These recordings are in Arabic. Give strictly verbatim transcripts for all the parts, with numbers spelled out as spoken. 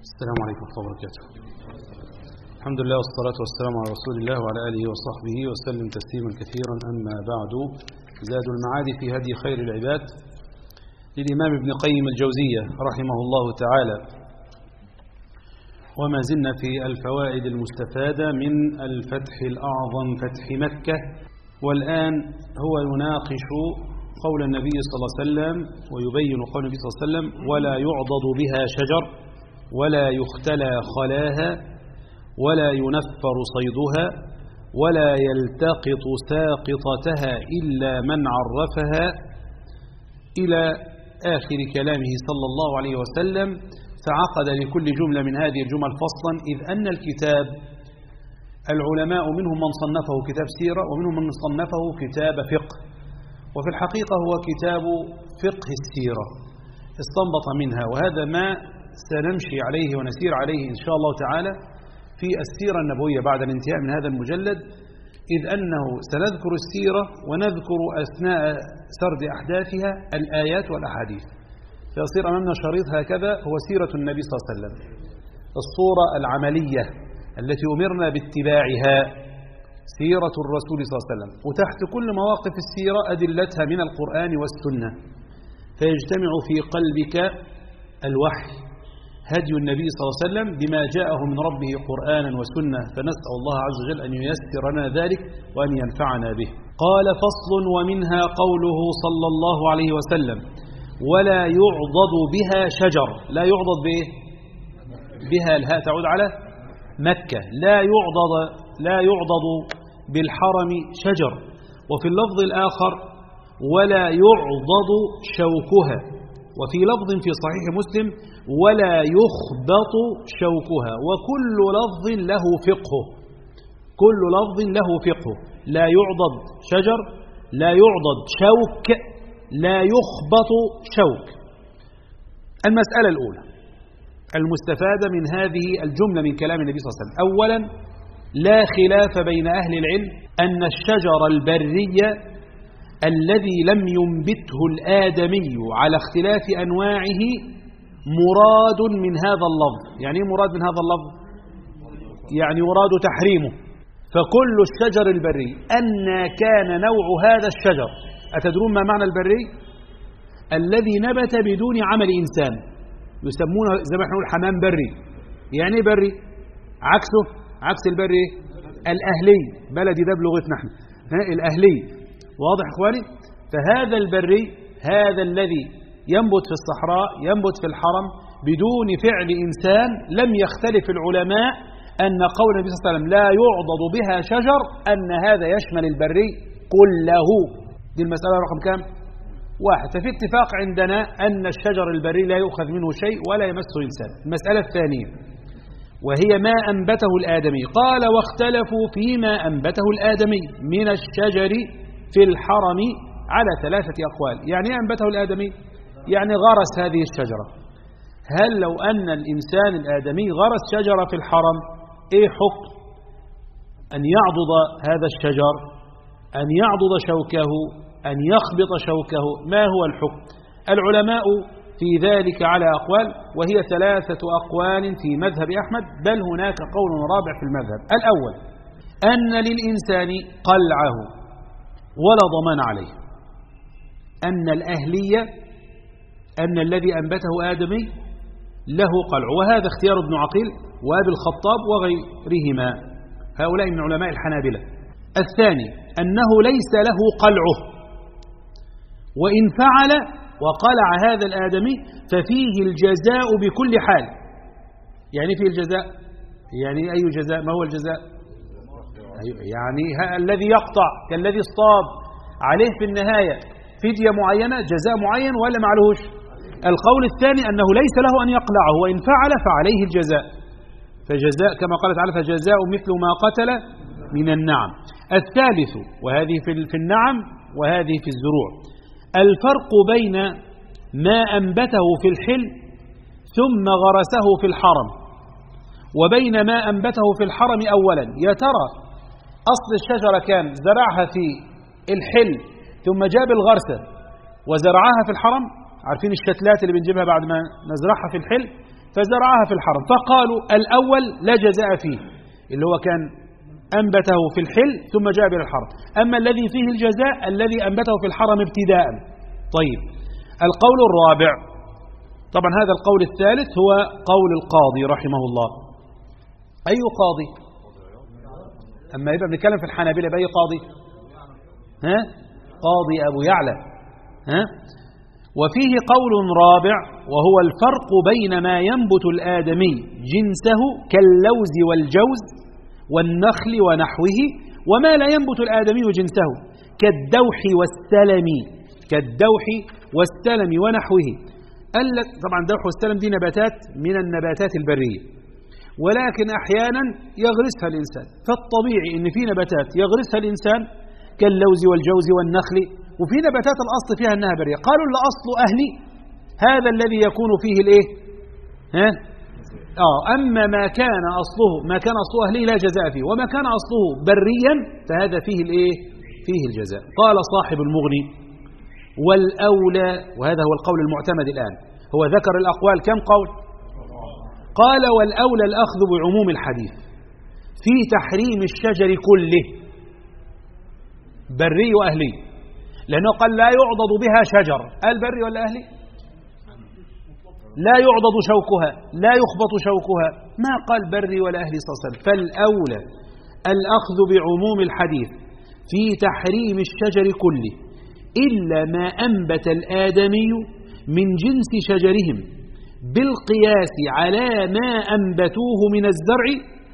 السلام عليكم ورحمة الله وبركاته. الحمد لله والصلاة والسلام على رسول الله وعلى آله وصحبه وسلم تسليما كثيرا. أما بعد، زاد المعاد في هدي خير العباد للإمام ابن قيم الجوزية رحمه الله تعالى. وما زلنا في الفوائد المستفادة من الفتح الأعظم فتح مكة، والآن هو يناقش قول النبي صلى الله عليه وسلم ويبين قول النبي صلى الله عليه وسلم: ولا يعضد بها شجر ولا يختلى خلاها ولا ينفر صيدها ولا يلتقط ساقطتها إلا من عرفها، إلى آخر كلامه صلى الله عليه وسلم. فعقد لكل جملة من هذه الجمل فصلا، إذ أن الكتاب العلماء منهم من صنفه كتاب سيرة ومنهم من صنفه كتاب فقه، وفي الحقيقة هو كتاب فقه السيرة استنبط منها، وهذا ما سنمشي عليه ونسير عليه إن شاء الله تعالى في السيرة النبوية بعد الانتهاء من هذا المجلد، إذ أنه سنذكر السيرة ونذكر أثناء سرد أحداثها الآيات والأحاديث، فيصير أمامنا شريط هكذا هو سيرة النبي صلى الله عليه وسلم، الصورة العملية التي أمرنا باتباعها، سيرة الرسول صلى الله عليه وسلم، وتحت كل مواقف السيرة أدلتها من القرآن والسنة، فيجتمع في قلبك الوحي هدي النبي صلى الله عليه وسلم بما جاءه من ربه قرآنا وسنة، فنسأل الله عز وجل أن ييسر لنا ذلك وأن ينفعنا به. قال: فصل: ومنها قوله صلى الله عليه وسلم: ولا يعضد بها شجر. لا يعضد به بها الهاء تعود على مكة، لا يعضد لا يعضد بالحرم شجر. وفي اللفظ الآخر: ولا يعضد شوكها. وفي لفظ في صحيح مسلم: ولا يخبط شوكها. وكل لفظ له فقه، كل لفظ له فقه. لا يعضد شجر، لا يعضد شوك، لا يخبط شوك. المسألة الأولى المستفادة من هذه الجملة من كلام النبي صلى الله عليه وسلم: أولا، لا خلاف بين أهل العلم أن الشجر البري الذي لم ينبته الآدمي على اختلاف أنواعه مراد من هذا اللفظ. يعني مراد من هذا اللفظ؟ يعني مراد تحريمه. فكل الشجر البري أن كان نوع هذا الشجر، أتدرون ما معنى البري؟ الذي نبت بدون عمل إنسان، يسمونه زي ما احنا نقول حمام بري. يعني ايه بري؟ عكسه عكس البري الأهلي، بلدي ده بلغتنا احنا الأهلي، واضح اخواني؟ فهذا البري هذا الذي ينبت في الصحراء ينبت في الحرم بدون فعل إنسان، لم يختلف العلماء أن قول النبي صلى الله عليه وسلم لا يعضد بها شجر أن هذا يشمل البري كله. دي المسألة رقم كام؟ واحد. ففي اتفاق عندنا أن الشجر البري لا يؤخذ منه شيء ولا يمسه إنسان. المسألة الثانية وهي ما أنبته الآدمي. قال: واختلفوا فيما أنبته الآدمي من الشجر في الحرم على ثلاثة أقوال. يعني أنبته الآدمي يعني غرس هذه الشجرة. هل لو أن الإنسان الآدمي غرس شجرة في الحرم، إيه حكم أن يعضد هذا الشجر، أن يعضد شوكه، أن يخبط شوكه؟ ما هو الحكم؟ العلماء في ذلك على أقوال، وهي ثلاثة أقوال في مذهب أحمد، بل هناك قول رابع في المذهب. الأول: أن للإنسان قلعه ولا ضمان عليه، أن الأهلية أن الذي أنبته آدمي له قلع، وهذا اختيار ابن عقيل وأبي الخطاب وغيرهما، هؤلاء من علماء الحنابلة. الثاني: أنه ليس له قلعه، وإن فعل وقلع هذا الآدمي ففيه الجزاء بكل حال. يعني فيه الجزاء يعني أي جزاء؟ ما هو الجزاء؟ يعني الذي يقطع كالذي اصطاد عليه في النهاية فدية معينة، جزاء معين، ولا معلهوش؟ القول الثاني أنه ليس له أن يقلعه، وإن فعل فعليه الجزاء، فجزاء كما قال تعالى: فجزاء مثل ما قتل من النعم. الثالث، وهذه في النعم وهذه في الزروع، الفرق بين ما أنبته في الحل ثم غرسه في الحرم وبين ما أنبته في الحرم أولا. يا ترى أصل الشجرة كان زرعها في الحل ثم جاب الغرسة وزرعها في الحرم؟ عارفين الشتلات اللي بنجيبها بعد ما نزرعها في الحل؟ فزرعها في الحرم، فقالوا الأول لا جزاء فيه، اللي هو كان أنبته في الحل ثم جاء إلى الحرم. أما الذي فيه الجزاء الذي أنبته في الحرم ابتداء. طيب، القول الرابع، طبعا هذا القول الثالث هو قول القاضي رحمه الله. أي قاضي؟ أما يبقى بنتكلم في الحنابلة بأي قاضي؟ ها؟ قاضي أبو يعلى. ها؟ وفيه قول رابع، وهو الفرق بين ما ينبت الآدمي جنسه كاللوز والجوز والنخل ونحوه، وما لا ينبت الآدمي جنسه كالدوح والسلم كالدوح والسلم ونحوه. قال لك طبعا الدوح والسلم دي نباتات من النباتات البرية، ولكن أحيانا يغرسها الإنسان، فالطبيعي إن في نباتات يغرسها الإنسان كاللوز والجوز والنخل، وفي نباتات الأصل فيها أنها برية. قالوا الأصل أهلي، هذا الذي يكون فيه الإيه؟ ها؟ آه أما ما كان أصله ما كان أصله أهلي لا جزاء فيه، وما كان أصله بريا فهذا فيه الإيه؟ فيه الجزاء. قال صاحب المغني: والأولى، وهذا هو القول المعتمد الآن، هو ذكر الأقوال كم قول؟ قال: والأولى الأخذ بعموم الحديث في تحريم الشجر كله، بري وأهلي، لأنه قال لا يعضد بها شجر. قال بري ولا أهلي؟ لا يعضد شوكها، لا يخبط شوكها، ما قال بري ولا أهلي صلى الله عليه وسلم. فالأولى الأخذ بعموم الحديث في تحريم الشجر كله إلا ما أنبت الآدمي من جنس شجرهم بالقياس على ما أنبتوه من الزرع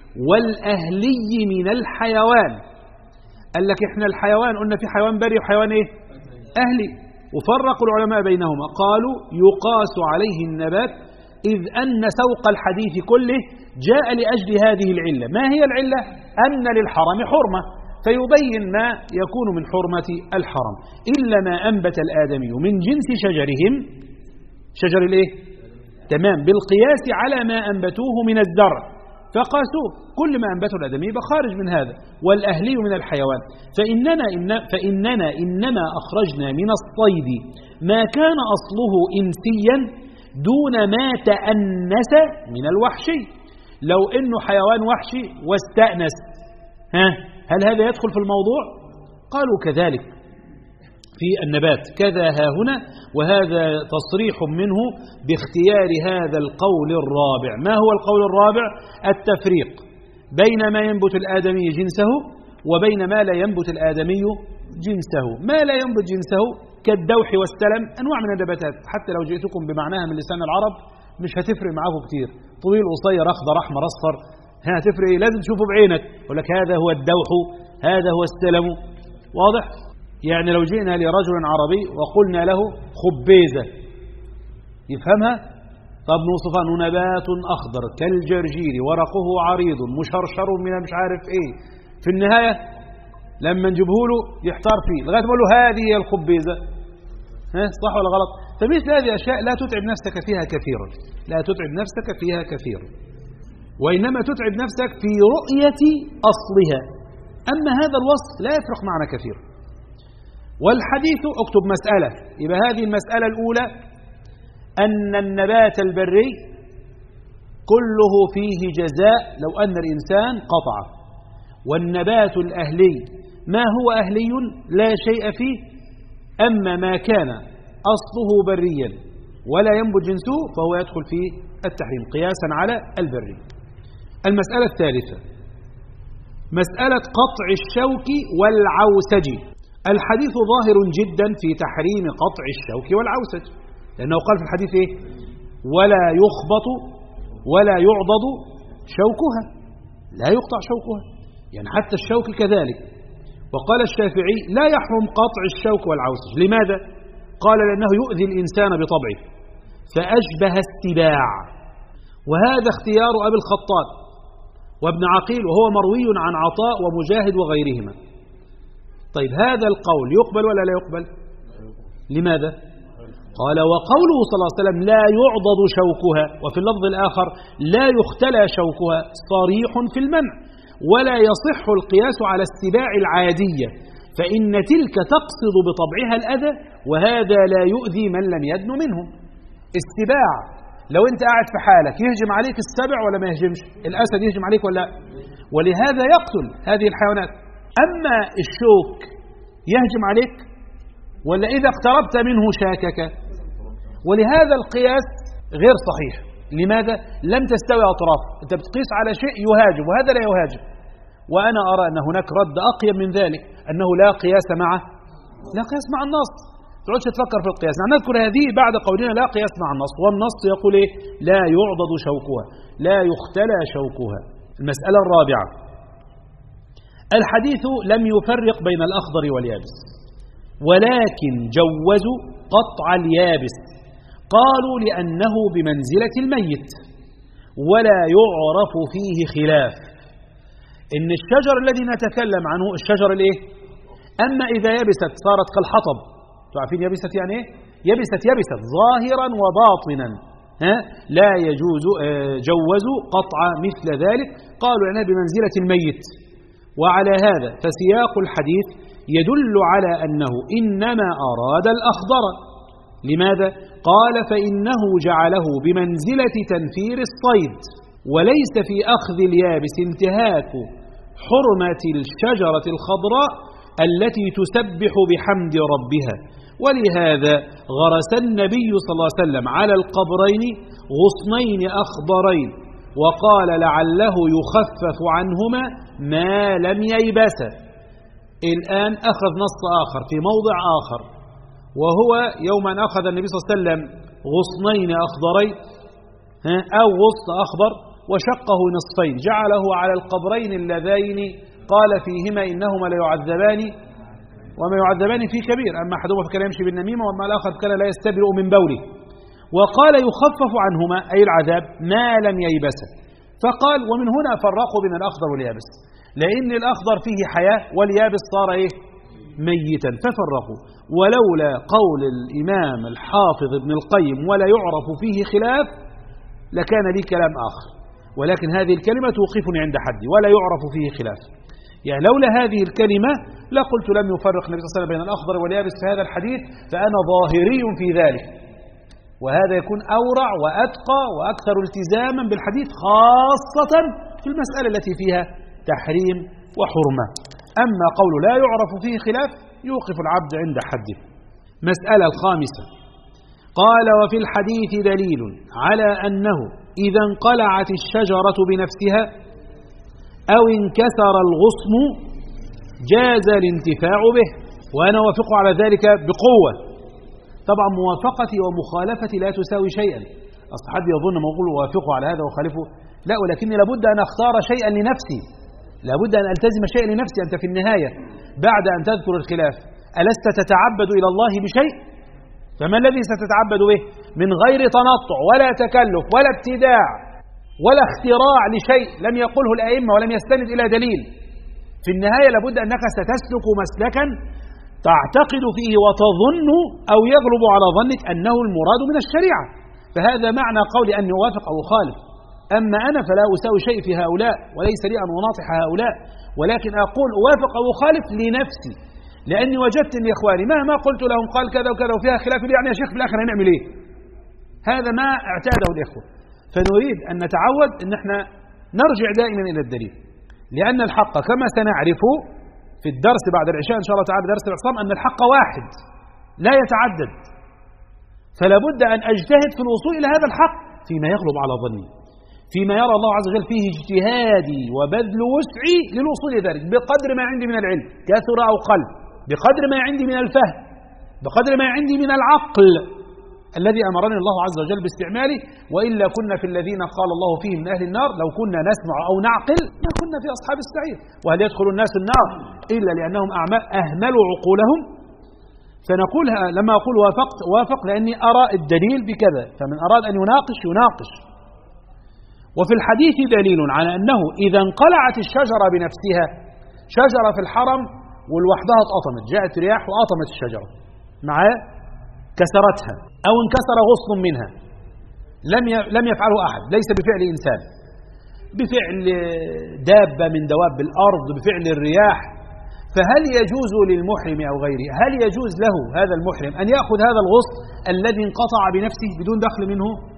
والأهلي من الحيوان. قال لك إحنا الحيوان قلنا في حيوان بري وحيوان إيه؟ أهلي، وفرقوا العلماء بينهما، قالوا يقاس عليه النبات، إذ أن سوق الحديث كله جاء لأجل هذه العلة. ما هي العلة؟ أن للحرم حرمة، فيبين ما يكون من حرمة الحرم. إلا ما أنبت الآدمي من جنس شجرهم، شجر الإيه؟ تمام، بالقياس على ما أنبتوه من الزرع، فقاسوه، كل ما أنبته الآدمي بخارج من هذا، والأهلي من الحيوان. فإننا, إن فإننا إنما أخرجنا من الصيد ما كان أصله إنسيا دون ما تأنس من الوحشي. لو إنه حيوان وحشي واستأنس، ها هل هذا يدخل في الموضوع؟ قالوا كذلك في النبات كذا ها هنا، وهذا تصريح منه باختيار هذا القول الرابع. ما هو القول الرابع؟ التفريق بين ما ينبت الآدمي جنسه وبين ما لا ينبت الآدمي جنسه. ما لا ينبت جنسه كالدوح والسلم، أنواع من النباتات، حتى لو جئتكم بمعناها من لسان العرب مش هتفرق معاكم كتير، طويل قصير أخضر أحمر أصفر، ها هتفرق إيه؟ لازم تشوفه بعينك، يقول لك هذا هو الدوح، هذا هو السلم. واضح؟ يعني لو جئنا لرجل عربي وقلنا له خبيزة يفهمها؟ طب نوصفها أنه نبات أخضر كالجرجير ورقه عريض مشرشر من مش عارف إيه، في النهاية لما نجيبه له يحتار فيه لغاية ما له هذه هي الخبيزة. ها صح ولا غلط؟ فمثل هذه الأشياء لا تتعب نفسك فيها كثيرا، لا تتعب نفسك فيها كثيرا، وإنما تتعب نفسك في رؤية أصلها. أما هذا الوصف لا يفرق معنا كثير. والحديث، اكتب مسألة، يبقى هذه المسألة الأولى أن النبات البري كله فيه جزاء لو أن الإنسان قطعه، والنبات الأهلي ما هو أهلي لا شيء فيه، أما ما كان أصله بريا ولا ينبت جنسه فهو يدخل في التحريم قياسا على البري. المسألة الثالثة مسألة قطع الشوك والعوسج. الحديث ظاهر جدا في تحريم قطع الشوك والعوسج، لأنه قال في الحديث إيه؟ ولا يخبط ولا يعضد شوكها، لا يقطع شوكها، يعني حتى الشوك كذلك. وقال الشافعي لا يحرم قطع الشوك والعوسج. لماذا؟ قال لأنه يؤذي الإنسان بطبعه فأشبه السباع، وهذا اختيار أبي الخطاب وابن عقيل، وهو مروي عن عطاء ومجاهد وغيرهما. طيب هذا القول يقبل ولا لا يقبل؟ لماذا؟ قال وقوله صلى الله عليه وسلم لا يعضد شوكها، وفي اللفظ الآخر لا يختلى شوكها، صريح في المنع، ولا يصح القياس على السباع العادية، فإن تلك تقصد بطبعها الأذى، وهذا لا يؤذي من لم يدن منهم. السباع لو أنت قاعد في حالك يهجم عليك السبع ولا ما يهجمش؟ الأسد يهجم عليك ولا لا؟ ولهذا يقتل هذه الحيوانات. أما الشوك يهجم عليك ولا إذا اقتربت منه شاكك؟ ولهذا القياس غير صحيح. لماذا؟ لم تستوي أطرافه، أنت بتقيس على شيء يهاجم وهذا لا يهاجم. وأنا أرى أن هناك رد أقيم من ذلك، أنه لا قياس مع لا قياس مع النص. تقعدش تفكر في القياس. نحن نذكر هذه بعد قولنا لا قياس مع النص، والنص يقول إيه؟ لا يعضد شوكها، لا يختلى شوكها. المسألة الرابعة، الحديث لم يفرق بين الأخضر واليابس، ولكن جوزوا قطع اليابس، قالوا لأنه بمنزلة الميت ولا يعرف فيه خلاف. إن الشجر الذي نتكلم عنه الشجر الإيه؟ أما إذا يبست صارت كالحطب. تعرفين يبست يعني إيه؟ يبست يبست ظاهرا وباطنا، ها؟ لا يجوز. جوزوا قطع مثل ذلك، قالوا أنها بمنزلة الميت. وعلى هذا فسياق الحديث يدل على أنه إنما أراد الأخضر. لماذا؟ قال فإنه جعله بمنزلة تنفير الصيد، وليس في أخذ اليابس انتهاك حرمة الشجرة الخضراء التي تسبح بحمد ربها. ولهذا غرس النبي صلى الله عليه وسلم على القبرين غصنين أخضرين، وقال لعله يخفف عنهما ما لم ييبسا. الآن أخذ نص آخر في موضع آخر، وهو يوم أن أخذ النبي صلى الله عليه وسلم غصنين أخضرين أو غصن أخضر وشقه نصفين، جعله على القبرين اللذين قال فيهما إنهما ليعذبان وما يعذبان في كبير، أما أحدهما فكان يمشي بالنميمة وأما الآخر كان لا يستبرئ من بوله. وقال يخفف عنهما أي العذاب ما لم ييبسا. فقال ومن هنا فرقوا بين الأخضر واليابس، لأن الأخضر فيه حياة واليابس صار إيه؟ ميتا، ففرقوا. ولولا قول الإمام الحافظ ابن القيم ولا يعرف فيه خلاف لكان لي كلام آخر، ولكن هذه الكلمة توقفني عند حدي ولا يعرف فيه خلاف. يعني لولا هذه الكلمة لقلت لم يفرق النبي صلى الله عليه وسلم بين الأخضر واليابس في هذا الحديث، فأنا ظاهري في ذلك، وهذا يكون أورع وأتقى وأكثر التزاما بالحديث، خاصة في المسألة التي فيها تحريم وحرمة. أما قول لا يعرف فيه خلاف يوقف العبد عند حده. مسألة الخامسة، قال وفي الحديث دليل على أنه إذا انقلعت الشجرة بنفسها أو انكسر الغصن جاز الانتفاع به، وأنا وافق على ذلك بقوة. طبعا موافقتي ومخالفتي لا تساوي شيئا. أصل حد يظن ما أقول وافقه على هذا وخالفه، لا، ولكني لابد أن أختار شيئا لنفسي، لابد أن ألتزم شيئا لنفسي. أنت في النهاية بعد أن تذكر الخلاف ألست تتعبد إلى الله بشيء؟ فما الذي ستتعبد به؟ من غير تنطع ولا تكلف ولا ابتداع ولا اختراع لشيء لم يقله الأئمة ولم يستند إلى دليل. في النهاية لابد أنك ستسلك مسلكا تعتقد فيه وتظن أو يغلب على ظنك أنه المراد من الشريعة. فهذا معنى قولي أن يوافق أو يخالف. أما أنا فلا أساوي شيء في هؤلاء، وليس لي أن أناطح هؤلاء، ولكن أقول أوافق أو أخالف لنفسي، لأني وجدت أن إخواني مهما قلت لهم قال كذا وكذا وفيها خلاف، يعني يا شيخ في الآخر هنعمل إيه؟ هذا ما اعتاده الإخوة. فنريد أن نتعود أن احنا نرجع دائما إلى الدليل، لأن الحق كما سنعرف في الدرس بعد العشاء إن شاء الله تعالى درس الاعتصام أن الحق واحد لا يتعدد. فلا بد أن أجتهد في الوصول إلى هذا الحق فيما يغلب على ظني، فيما يرى الله عز وجل فيه اجتهادي وبذل وسعي للوصول إلى ذلك، بقدر ما عندي من العلم كثر أو قل، بقدر ما عندي من الفهم، بقدر ما عندي من العقل الذي أمرني الله عز وجل باستعماله. وإلا كنا في الذين قال الله فيهم من أهل النار لو كنا نسمع أو نعقل ما كنا في أصحاب السعير. وهل يدخل الناس النار إلا لأنهم أهملوا عقولهم؟ فنقول لما أقول وافقت وافق لأني أرى الدليل بكذا، فمن أراد أن يناقش يناقش. وفي الحديث دليل على أنه إذا انقلعت الشجرة بنفسها، شجرة في الحرم والوحدها اتقطمت، جاءت رياح وقطمت الشجرة معاه كسرتها، أو انكسر غصن منها، لم لم يفعله أحد، ليس بفعل إنسان، بفعل دابة من دواب الأرض، بفعل الرياح. فهل يجوز للمحرم أو غيره، هل يجوز له هذا المحرم أن يأخذ هذا الغصن الذي انقطع بنفسه بدون دخل منه؟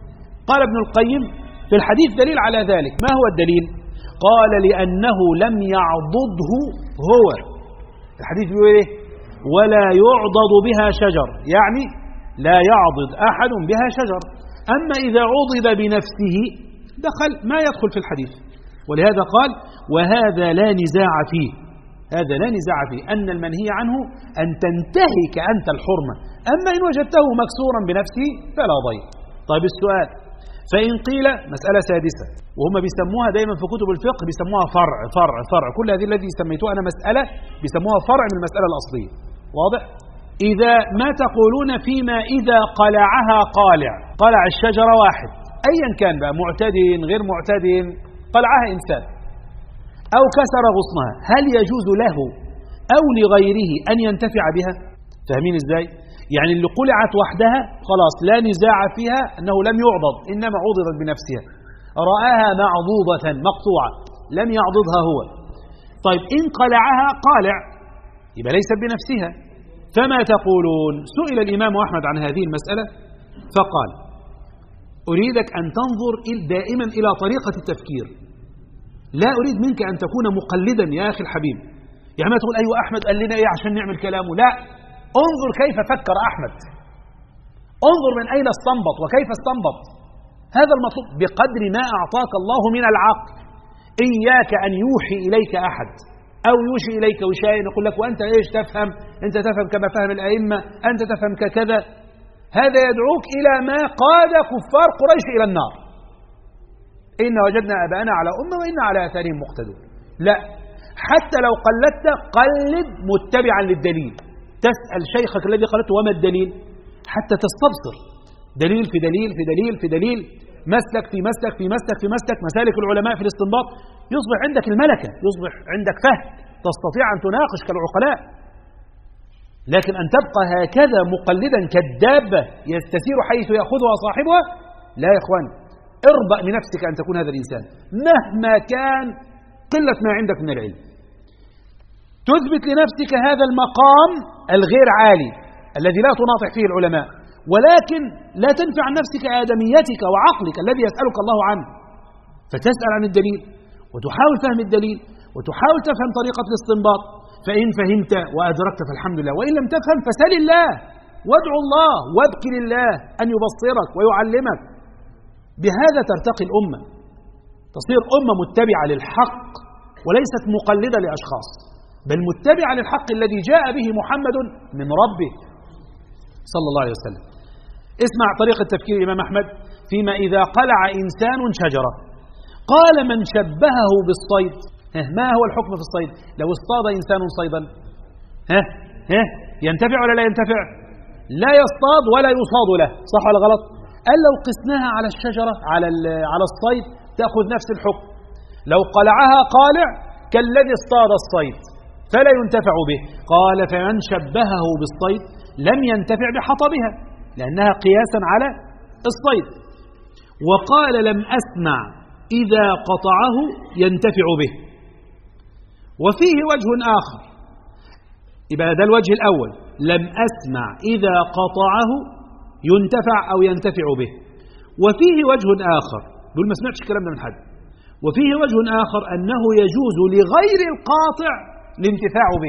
قال ابن القيم في الحديث دليل على ذلك. ما هو الدليل؟ قال لأنه لم يعضده هو. الحديث بيقول إيه؟ ولا يعضد بها شجر، يعني لا يعضد أحد بها شجر. أما إذا عضد بنفسه دخل ما يدخل في الحديث. ولهذا قال وهذا لا نزاع فيه، هذا لا نزاع فيه أن المنهي عنه أن تنتهك أنت الحرمة. أما إن وجدته مكسورا بنفسه فلا ضير. طيب السؤال، فإن قيل مسألة سادسة، وهم بيسموها دائما في كتب الفقه بيسموها فرع فرع فرع، كل هذه الذي سميتوها أنا مسألة بيسموها فرع من المسألة الأصلية. واضح؟ إذا ما تقولون فيما إذا قلعها قالع، قلع الشجرة واحد أيا كان بقى، معتد غير معتد، قلعها إنسان أو كسر غصنها، هل يجوز له أو لغيره أن ينتفع بها؟ فاهمين إزاي؟ يعني اللي قلعت وحدها خلاص لا نزاع فيها أنه لم يعضد، إنما عضدت بنفسها، رآها معضوضة مقطوعة لم يعضدها هو. طيب إن قلعها قالع يبقى ليست بنفسها، فما تقولون؟ سئل الإمام أحمد عن هذه المسألة فقال أريدك أن تنظر دائما إلى طريقة التفكير، لا أريد منك أن تكون مقلدا يا أخي الحبيب، يعني ما تقول أيوة أحمد قال لنا إيه عشان نعمل كلامه، لا، انظر كيف فكر أحمد، انظر من أين استنبط وكيف استنبط. هذا المطلوب بقدر ما أعطاك الله من العقل. إياك أن يوحي إليك أحد أو يوشي إليك وشاء يقول لك وأنت إيش تفهم، أنت تفهم كما فهم الأئمة، أنت تفهم ككذا، هذا يدعوك إلى ما قاد كفار قريش إلى النار. إن وجدنا أباءنا على أمة وإن على آثارهم مقتدون. لا، حتى لو قلدت قلد متبعا للدليل، تسأل شيخك الذي قلدته وما الدليل حتى تستبصر، دليل في دليل في دليل في دليل، مسلك في مسلك في مسلك في مسلك، مسالك العلماء في الاستنباط، يصبح عندك الملكة، يصبح عندك فهم، تستطيع أن تناقش كالعقلاء. لكن أن تبقى هكذا مقلدا كالدابة يستسير حيث يأخذها صاحبها، لا يا إخوان، اربأ بنفسك أن تكون هذا الإنسان مهما كان قلة ما عندك من العلم. تثبت لنفسك هذا المقام الغير عالي الذي لا تناطح فيه العلماء، ولكن لا تنفع عن نفسك آدميتك وعقلك الذي يسألك الله عنه، فتسأل عن الدليل وتحاول فهم الدليل وتحاول تفهم طريقة الاستنباط. فإن فهمت وأدركت فالحمد لله، وإن لم تفهم فسل الله وادعو الله وابكي لله أن يبصرك ويعلمك. بهذا ترتقي الأمة، تصير أمة متبعة للحق وليست مقلدة لأشخاص، بل متبعة للحق الذي جاء به محمد من ربه صلى الله عليه وسلم. اسمع طريقة تفكير الإمام أحمد فيما إذا قلع إنسان شجرة. قال من شبهه بالصيد، ما هو الحكم في الصيد؟ لو اصطاد إنسان صيدا ها ها ينتفع ولا لا ينتفع؟ لا يصطاد ولا يصاد له، صح ولا غلط؟ قال لو قسناها على الشجرة على على الصيد تأخذ نفس الحكم. لو قلعها قالع كالذي اصطاد الصيد فلا ينتفع به. قال فمن شبهه بالصيد لم ينتفع بحطبها لأنها قياسا على الصيد. وقال لم أسمع إذا قطعه ينتفع به. وفيه وجه آخر، يبقى ده الوجه الأول، لم أسمع إذا قطعه ينتفع أو ينتفع به. وفيه وجه آخر، دول ما سمعتش الكلام ده من حد. وفيه وجه آخر أنه يجوز لغير القاطع الانتفاع به،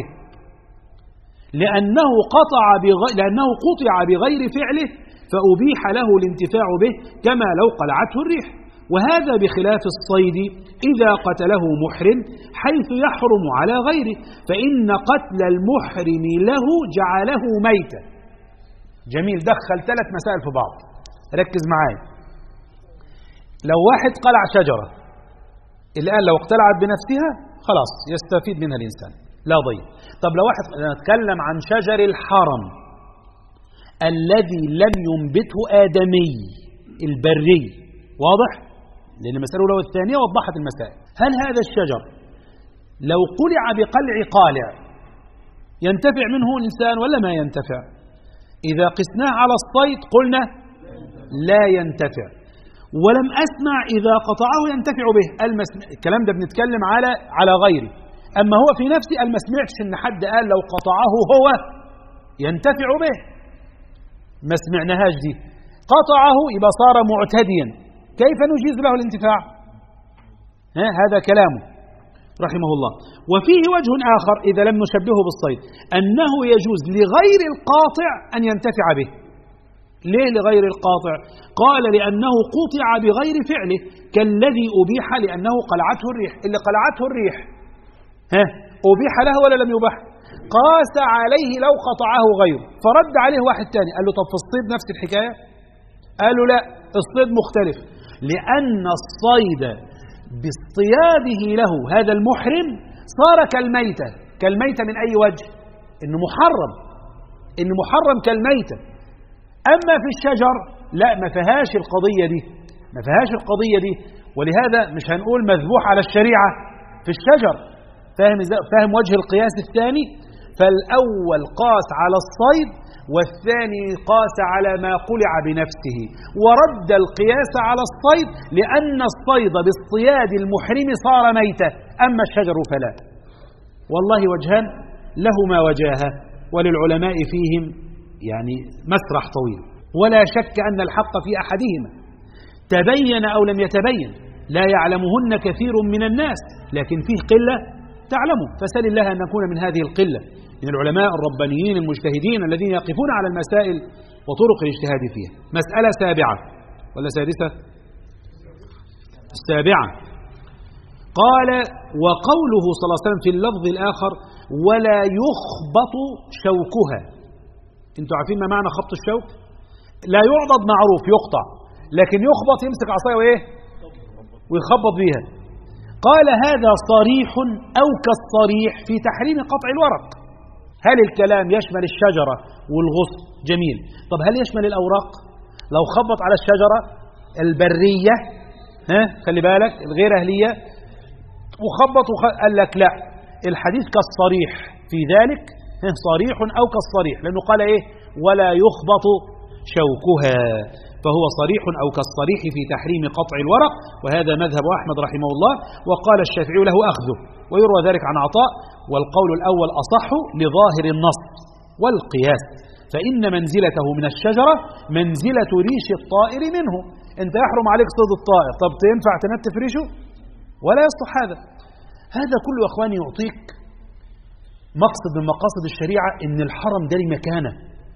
لأنه قطع بغير لأنه قطع بغير فعله فأبيح له الانتفاع به كما لو قلعته الريح. وهذا بخلاف الصيد إذا قتله محرم حيث يحرم على غيره، فإن قتل المحرم له جعله ميتا. جميل، دخل ثلاث مسائل في بعض، ركز معايا. لو واحد قلع شجرة، الآن لو اقتلعت بنفسها خلاص يستفيد منها الإنسان لا ضير. طب لو واحد نتكلم عن شجر الحرم الذي لم ينبته آدمي البري، واضح؟ لأن المسألة الأولى والثانية وضحت المسائل. هل هذا الشجر لو قلع بقلع قالع ينتفع منه الإنسان ولا ما ينتفع؟ إذا قسناه على الصيد قلنا لا ينتفع. ولم أسمع إذا قطعه ينتفع به. المسمع الكلام ده بنتكلم على على غيره، أما هو في نفسي ما سمعتش إن حد قال لو قطعه هو ينتفع به، ما سمعناهاش دي. قطعه يبقى صار معتديا كيف نجيز له الانتفاع؟ ها هذا كلامه رحمه الله. وفيه وجه آخر إذا لم نشبهه بالصيد، أنه يجوز لغير القاطع أن ينتفع به. ليه لغير القاطع؟ قال لأنه قطع بغير فعله، كالذي أبيح لأنه قلعته الريح. اللي قلعته الريح ها أبيح له ولا لم يباح؟ قاس عليه لو قطعه غيره، فرد عليه واحد تاني قال له طب في الصيد نفس الحكاية؟ قالوا لا، الصيد مختلف، لأن الصيد باصطياده له هذا المحرم صار كالميتة. كالميتة من أي وجه؟ إنه محرم، إنه محرم كالميتة. أما في الشجر لا، ما فيهاش القضية دي، ما فيهاش القضية دي، ولهذا مش هنقول مذبوح على الشريعة في الشجر. فاهم فاهم وجه القياس الثاني؟ فالأول قاس على الصيد، والثاني قاس على ما قلع بنفسه، ورد القياس على الصيد لأن الصيد باصطياد المحرم صار ميتة، أما الشجر فلا. والله وجهان لهما وجاهة، وللعلماء فيهم يعني مسرح طويل، ولا شك أن الحق في أحدهما تبين أو لم يتبين، لا يعلمهن كثير من الناس، لكن فيه قلة تعلمه، فسل الله أن نكون من هذه القلة من العلماء الربانيين المجتهدين الذين يقفون على المسائل وطرق الاجتهاد فيها. مسألة سابعة ولا سادسة؟ السابعة. قال وقوله صلى الله عليه وسلم في اللفظ الآخر ولا يخبط شوكها. انتوا عارفين ما معنى خبط الشوك؟ لا يعضد معروف يقطع، لكن يخبط يمسك عصايه وايه ويخبط بيها. قال هذا صريح أو كالصريح في تحريم قطع الورق. هل الكلام يشمل الشجرة والغصن؟ جميل. طب هل يشمل الأوراق؟ لو خبط على الشجرة البرية، ها خلي بالك الغير أهلية، وخبط وخ... قال لك لا، الحديث كالصريح في ذلك، صريح أو كالصريح، لأنه قال إيه ولا يخبط شوكها، فهو صريح أو كالصريح في تحريم قطع الورق. وهذا مذهب أحمد رحمه الله، وقال الشافعي له أخذه، ويروى ذلك عن عطاء، والقول الأول أصح لظاهر النص والقياس، فإن منزلته من الشجرة منزلة ريش الطائر منه. أنت يحرم عليك صيد الطائر، طب تنفع تنتف ريشه؟ ولا يصلح هذا. هذا كله يا أخواني يعطيك مقصد من مقاصد الشريعة، إن الحرم ده مكانه.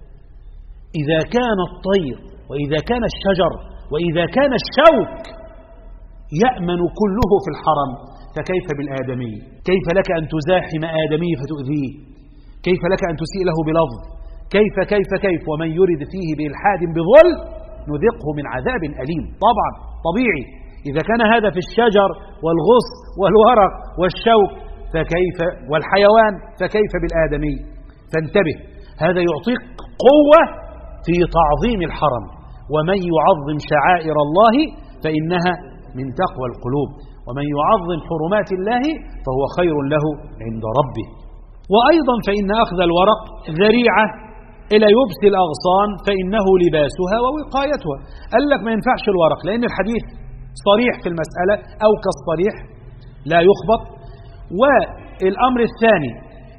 إذا كان الطير وإذا كان الشجر وإذا كان الشوك يأمن كله في الحرم، فكيف بالآدمي؟ كيف لك أن تزاحم آدمي فتؤذيه؟ كيف لك أن تسيء له بلفظ؟ كيف كيف كيف ومن يرد فيه بإلحاد بظلم نذقه من عذاب أليم. طبعا طبيعي، إذا كان هذا في الشجر والغصن والورق والشوك فكيف والحيوان، فكيف بالآدمي؟ فانتبه، هذا يعطيك قوة في تعظيم الحرم. ومن يعظم شعائر الله فإنها من تقوى القلوب، ومن يعظم حرمات الله فهو خير له عند ربه. وأيضا فإن أخذ الورق ذريعة إلى يبس الأغصان، فإنه لباسها ووقايتها. قال لك ما ينفعش الورق لأن الحديث صريح في المسألة أو كالصريح لا يخبط. والأمر الثاني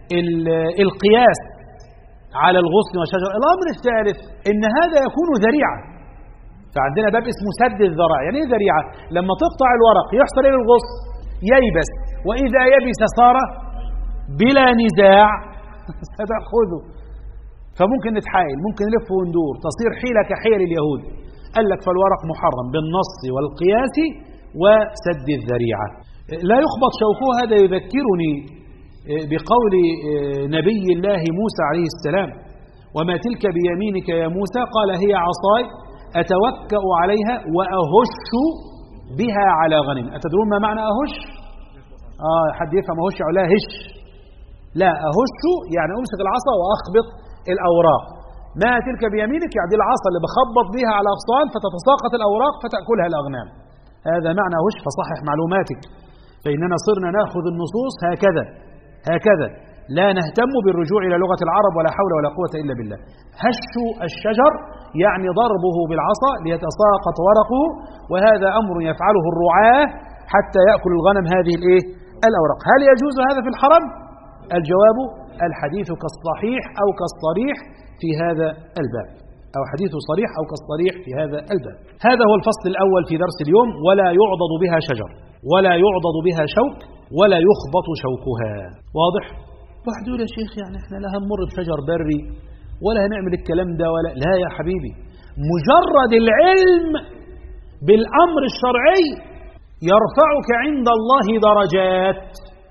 القياس على الغصن والشجر. الأمر الثالث إن هذا يكون ذريعة، فعندنا باب اسمه سد الذرائع. يعني ايه ذريعة؟ لما تقطع الورق يحصل ايه للغصن؟ ييبس، وإذا يبس صار بلا نزاع ستأخذه. فممكن نتحايل، ممكن نلف وندور، تصير حيلة كحيل اليهود. قال لك فالورق محرم بالنص والقياس وسد الذريعة. لا يخبط شوكه. هذا يذكرني بقول نبي الله موسى عليه السلام وما تلك بيمينك يا موسى؟ قال هي عصاي أتوكأ عليها وأهش بها على غنم. أتدرون ما معنى أهش؟ آه حد يفهم أهش أو لا هش؟ لا، أهش يعني أمسك العصا وأخبط الأوراق. ما تلك بيمينك يعني دي العصا اللي بخبط بها على أغصان فتتساقط الأوراق فتأكلها الأغنام. هذا معنى هش، فصحح معلوماتك، فإننا صرنا نأخذ النصوص هكذا هكذا، لا نهتم بالرجوع إلى لغة العرب ولا حول ولا قوة إلا بالله. هش الشجر يعني ضربه بالعصا ليتساقط ورقه، وهذا أمر يفعله الرعاة حتى يأكل الغنم هذه الإيه؟ الأوراق. هل يجوز هذا في الحرم؟ الجواب الحديث كالصحيح أو كالصريح في هذا الباب. أو حديث صريح أو كالصريح في هذا الباب. هذا هو الفصل الأول في درس اليوم. ولا يعضد بها شجر ولا يعضد بها شوك ولا يخبط شوكها. واضح؟ واحد يقول يا شيخ يعني احنا لا هنمر بشجر بري ولا هنعمل الكلام ده ولا لا. يا حبيبي، مجرد العلم بالأمر الشرعي يرفعك عند الله درجات.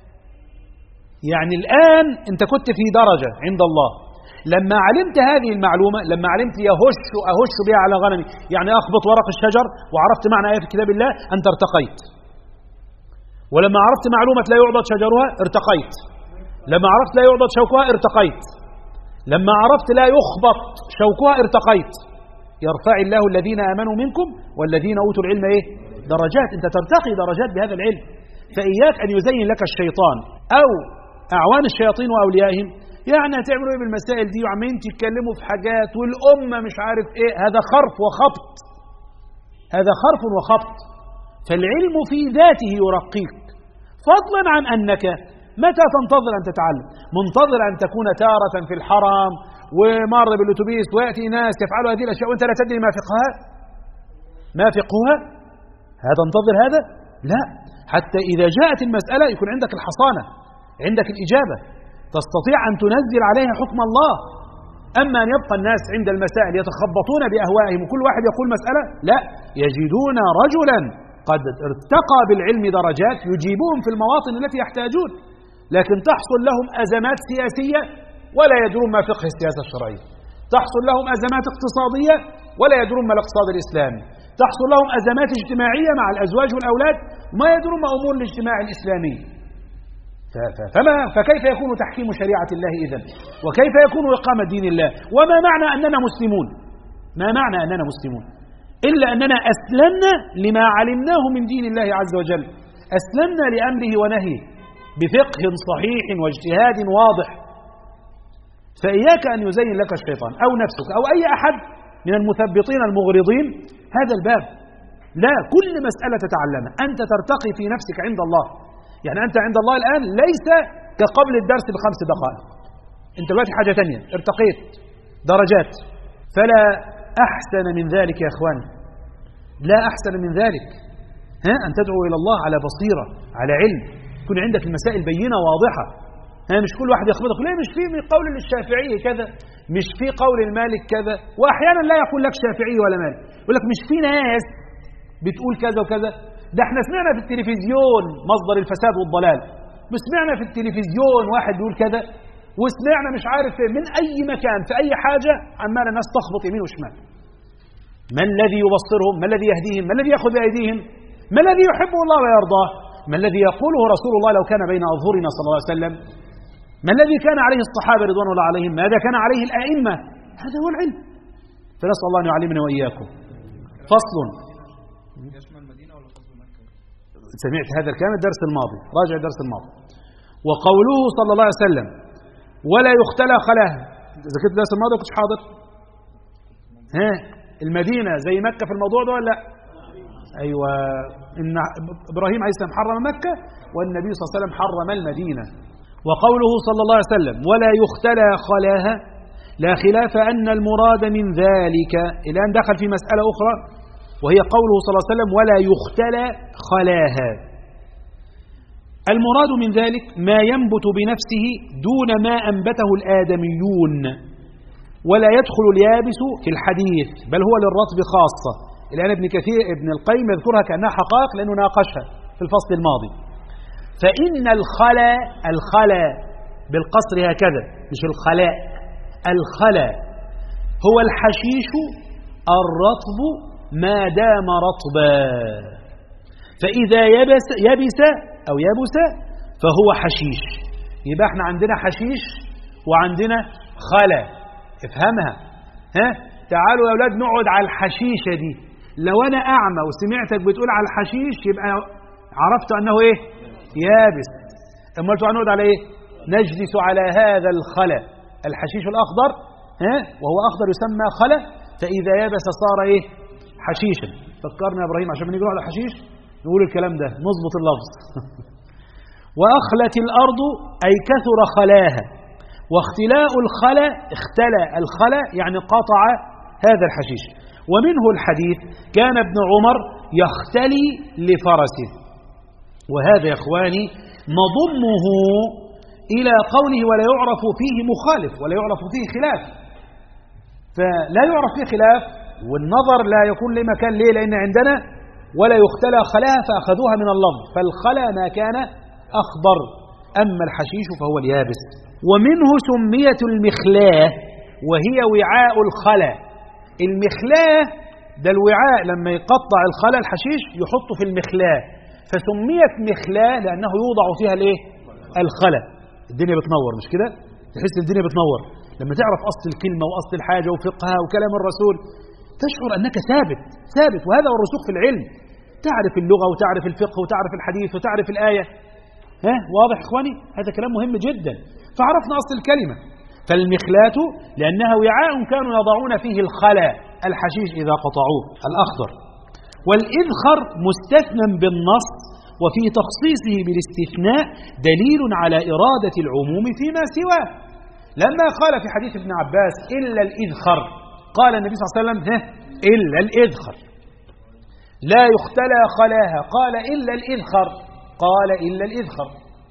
يعني الآن أنت كنت في درجة عند الله لما علمت هذه المعلومة، لما علمت يهش أهش بها على غنمي، يعني أخبط ورق الشجر وعرفت معنى آية في كتاب الله، أنت ارتقيت. ولما عرفت معلومة لا يعضد شجرها ارتقيت. لما عرفت لا يعضد شوكها ارتقيت. لما عرفت لا يخبط شوكها ارتقيت. يرفع الله الذين آمنوا منكم والذين أوتوا العلم إيه؟ درجات. أنت ترتقي درجات بهذا العلم. فإياك أن يزين لك الشيطان أو أعوان الشياطين وأوليائهم يعني هتعملوا إيه بالمسائل دي وعمين تتكلموا في حاجات والأمة مش عارف إيه. هذا خرف وخبط، هذا خرف وخبط. فالعلم في ذاته يرقيك، فضلا عن أنك متى تنتظر أن تتعلم؟ منتظر أن تكون تارة في الحرم ومر بالأتوبيس ويأتي ناس يفعلوا هذه الأشياء وأنت لا تدري ما فقهها ما فقهها هذا تنتظر هذا؟ لا. حتى إذا جاءت المسألة يكون عندك الحصانة، عندك الإجابة، تستطيع أن تنزل عليها حكم الله. أما أن يبقى الناس عند المسائل يتخبطون بأهوائهم وكل واحد يقول مسألة، لا، يجدون رجلا قد ارتقى بالعلم درجات يجيبهم في المواطن التي يحتاجون. لكن تحصل لهم أزمات سياسية ولا يدرون ما فقه السياسة الشرعية، تحصل لهم أزمات اقتصادية ولا يدرون ما الاقتصاد الإسلامي، تحصل لهم أزمات اجتماعية مع الأزواج والأولاد ما يدرون ما أمور الاجتماع الإسلامي. فما فكيف يكون تحكيم شريعة الله إذن؟ وكيف يكون إقامة دين الله؟ وما معنى أننا مسلمون؟ ما معنى أننا مسلمون؟ إلا أننا أسلمنا لما علمناه من دين الله عز وجل، أسلمنا لأمره ونهيه بفقه صحيح واجتهاد واضح. فإياك أن يزين لك الشيطان أو نفسك أو أي أحد من المثبطين المغرضين هذا الباب. لا، كل مسألة تتعلمها أنت ترتقي في نفسك عند الله. يعني أنت عند الله الآن ليس كقبل الدرس بخمس دقائق، أنت دلوقتي حاجة تانية، ارتقيت درجات. فلا أحسن من ذلك يا أخواني، لا أحسن من ذلك. ها أن تدعو إلى الله على بصيرة على علم، يكون عندك المسائل بينة واضحة. ها مش كل واحد يخبطك، ليه مش في قول للشافعي كذا، مش في قول المالك كذا، وأحيانا لا يقول لك شافعي ولا مالك، يقول لك مش في ناس بتقول كذا وكذا. ده احنا سمعنا في التلفزيون مصدر الفساد والضلال، وسمعنا في التلفزيون واحد يقول كذا، وسمعنا مش عارف من أي مكان في أي حاجة عمال الناس تخبط يمين وشمال. ما الذي يبصرهم؟ ما الذي يهديهم؟ ما الذي يأخذ بأيديهم؟ ما الذي يحبه الله ويرضاه؟ ما الذي يقوله رسول الله لو كان بين أظهرنا صلى الله عليه وسلم؟ ما الذي كان عليه الصحابة رضوان الله عليهم؟ ماذا كان عليه الأئمة؟ هذا هو العلم. فنسأل الله أن يعلمنا وإياكم. فصل. سمعت هذا الكلام الدرس الماضي، راجع الدرس الماضي. وقوله صلى الله عليه وسلم ولا يختلى خلاها. إذا كنت الدرس الماضي كنت حاضر. ها المدينة زي مكة في الموضوع ده ولا لا؟ أيوة، إن إبراهيم عليه السلام حرم مكة والنبي صلى الله عليه وسلم حرم المدينة. وقوله صلى الله عليه وسلم ولا يختلى خلاها، لا خلاف أن المراد من ذلك. الآن دخل في مسألة أخرى وهي قوله صلى الله عليه وسلم ولا يختلى خلاها. المراد من ذلك ما ينبت بنفسه دون ما أنبته الآدميون، ولا يدخل اليابس في الحديث بل هو للرطب خاصة. الآن ابن كثير ابن القيم يذكرها كأنها حقائق لأنه ناقشها في الفصل الماضي. فإن الخلا الخلا بالقصر هكذا مش الخلاء، الخلا هو الحشيش الرطب ما دام رطبا، فإذا يبس, يبس أو يبس فهو حشيش. يبقى احنا عندنا حشيش وعندنا خلا، افهمها. ها تعالوا يا أولاد نقعد على الحشيشة دي. لو أنا أعمى وسمعتك بتقول على الحشيش يبقى عرفت أنه إيه؟ يابس. أما قلت نقعد على إيه؟ نجلس على هذا الخلا، الحشيش الأخضر، ها وهو أخضر يسمى خلا، فإذا يبس صار إيه؟ حشيشا. فكرنا يا إبراهيم عشان نيجي على الحشيش نقول الكلام ده نظبط اللفظ. وأخلت الأرض أي كثر خلاها. واختلاء الخلا، اختلى الخلا يعني قطع هذا الحشيش. ومنه الحديث كان ابن عمر يختلي لفرسه، وهذا يا إخواني نضمه إلى قوله ولا يعرف فيه مخالف ولا يعرف فيه خلاف. فلا يعرف فيه خلاف، والنظر لا يكون له مكان. ليه؟ لأن عندنا ولا يختلى خلاها فأخذوها من اللفظ، فالخلا ما كان أخضر، أما الحشيش فهو اليابس. ومنه سمية المخلاه، وهي وعاء الخلا. المخلاه ده الوعاء لما يقطع الخلا الحشيش يحطه في المخلاه، فسميت مخلاه لأنه يوضع فيها الايه؟ الخلا. الدنيا بتنور مش كده؟ تحس الدنيا بتنور لما تعرف أصل الكلمة وأصل الحاجة وفقهها وكلام الرسول، تشعر أنك ثابت ثابت. وهذا هو الرسوخ في العلم، تعرف اللغة وتعرف الفقه وتعرف الحديث وتعرف الآية. ها واضح إخواني؟ هذا كلام مهم جدا. فعرفنا أصل الكلمة. فالمخلاة لأنها وعاء كانوا يضعون فيه الخلا الحشيش إذا قطعوه الأخضر. والإذخر مستثنى بالنص، وفي تخصيصه بالاستثناء دليل على إرادة العموم فيما سواه. لما قال في حديث ابن عباس إلا الإذخر، قال النبي صلى الله عليه وسلم إلا الإذخر، لا يختلى خلاها، قال إلا الإذخر، قال إلا الإذخر.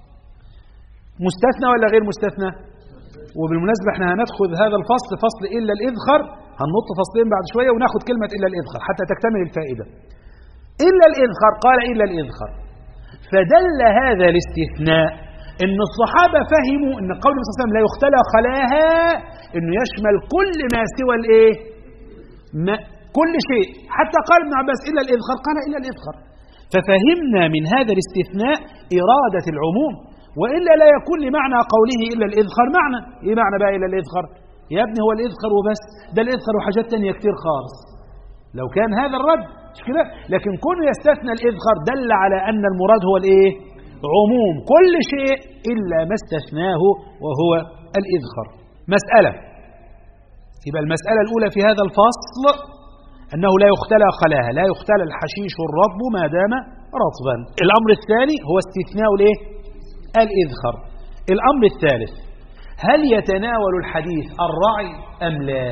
مستثنى ولا غير مستثنى؟ وبالمناسبة احنا هندخل هذا الفصل فصل إلا الإذخر، هننط فصلين بعد شوية وناخد كلمة إلا الإذخر حتى تكتمل الفائدة. إلا الإذخر، قال إلا الإذخر، فدل هذا الاستثناء إن الصحابة فهموا إن قول النبي صلى الله عليه وسلم لا يختلى خلاها إنه يشمل كل ما سوى الإيه؟ ما كل شيء، حتى قال ابن عباس إلا الإذخر، قال إلا الإذخر. ففهمنا من هذا الاستثناء إرادة العموم، وإلا لا يكون لمعنى قوله إلا الإذخر معنى. إيه معنى بقى إلا الإذخر؟ يا ابني هو الإذخر وبس؟ ده الإذخر وحاجات تانية كتير خالص. لو كان هذا الرد مش كده، لكن كونه يستثنى الإذخر دل على أن المراد هو الإيه؟ عموم كل شيء إلا ما استثناه وهو الإذخر. مسألة، يبقى المسألة الأولى في هذا الفصل أنه لا يختلى خلاها، لا يختلى الحشيش الرطب ما دام رطبا. الأمر الثاني هو استثناء الإيه؟ الإذخر. الأمر الثالث، هل يتناول الحديث الرعي أم لا؟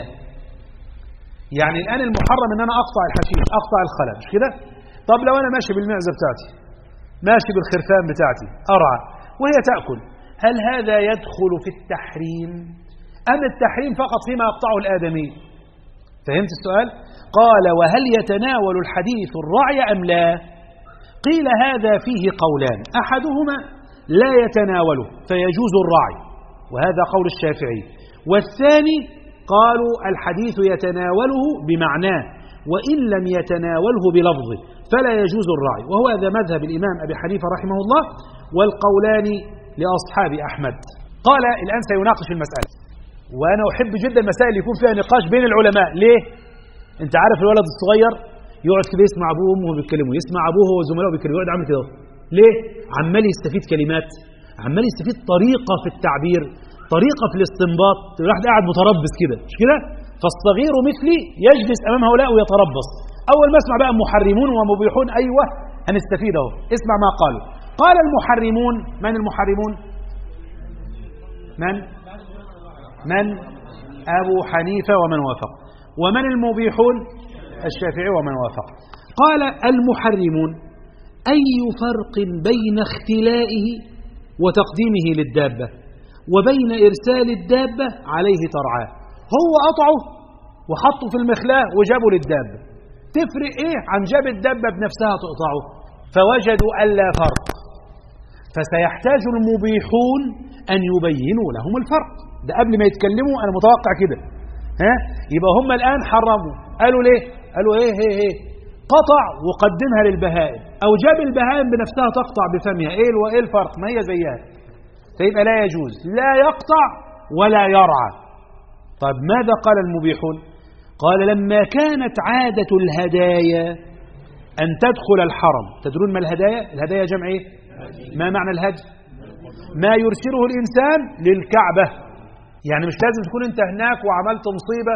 يعني الآن المحرم أن أنا أقطع الحشيش، أقطع الخلا مش كده؟ طب لو أنا ماشي بالمعزة بتاعتي، ماشي بالخرفان بتاعتي أرعى وهي تأكل، هل هذا يدخل في التحريم أم التحريم فقط فيما يقطعه الآدمي؟ فهمت السؤال؟ قال وهل يتناول الحديث الرعي أم لا؟ قيل هذا فيه قولان، أحدهما لا يتناوله فيجوز الرعي، وهذا قول الشافعي، والثاني قالوا الحديث يتناوله بمعناه وإن لم يتناوله بلفظه فلا يجوز الرعي، وهو هذا مذهب الإمام أبي حنيفة رحمه الله، والقولان لأصحاب أحمد. قال الآن سيناقش المسألة، وأنا أحب جدا المسائل يكون فيها نقاش بين العلماء. ليه؟ أنت عارف الولد الصغير يقعد كده يسمع أبوه وأمه بيتكلموا، يسمع أبوه وزملائه بيتكلموا، يقعد عامل كده. ليه؟ عمال يستفيد كلمات، عمال يستفيد طريقة في التعبير، طريقة في الاستنباط. الواحد قاعد متربص كده مش كده؟ فالصغير مثلي يجلس أمام هؤلاء ويتربص. أول ما اسمع بقى محرمون ومبيحون، أيوة هنستفيد اهو. اسمع ما قالوا. قال المحرمون، من المحرمون؟ من؟ من؟ أبو حنيفة ومن وافق. ومن المبيحون؟ الشافعي ومن وافق. قال المحرمون أي فرق بين اختلائه وتقديمه للدابة وبين إرسال الدابة عليه ترعاه؟ هو قطعه وحطه في المخلاة وجابه للدابة، تفرق إيه عن جاب الدابة بنفسها تقطعه؟ فوجدوا ألا فرق، فسيحتاج المبيحون أن يبينوا لهم الفرق. ده قبل ما يتكلموا أنا متوقع كده. ها؟ يبقى هم الآن حرموا، قالوا ليه؟ قالوا إيه إيه إيه قطع وقدمها للبهائم، أو جاب البهائم بنفسها تقطع بفمها، إيه وإيه الفرق؟ ما هي زيها. فيبقى لا يجوز لا يقطع ولا يرعى. طب ماذا قال المبيحون؟ قال لما كانت عادة الهدايا أن تدخل الحرم، تدرون ما الهدايا؟ الهدايا جمع إيه؟ ما معنى الهدي؟ ما يرسله الإنسان للكعبة. يعني مش لازم تكون أنت هناك وعملت مصيبة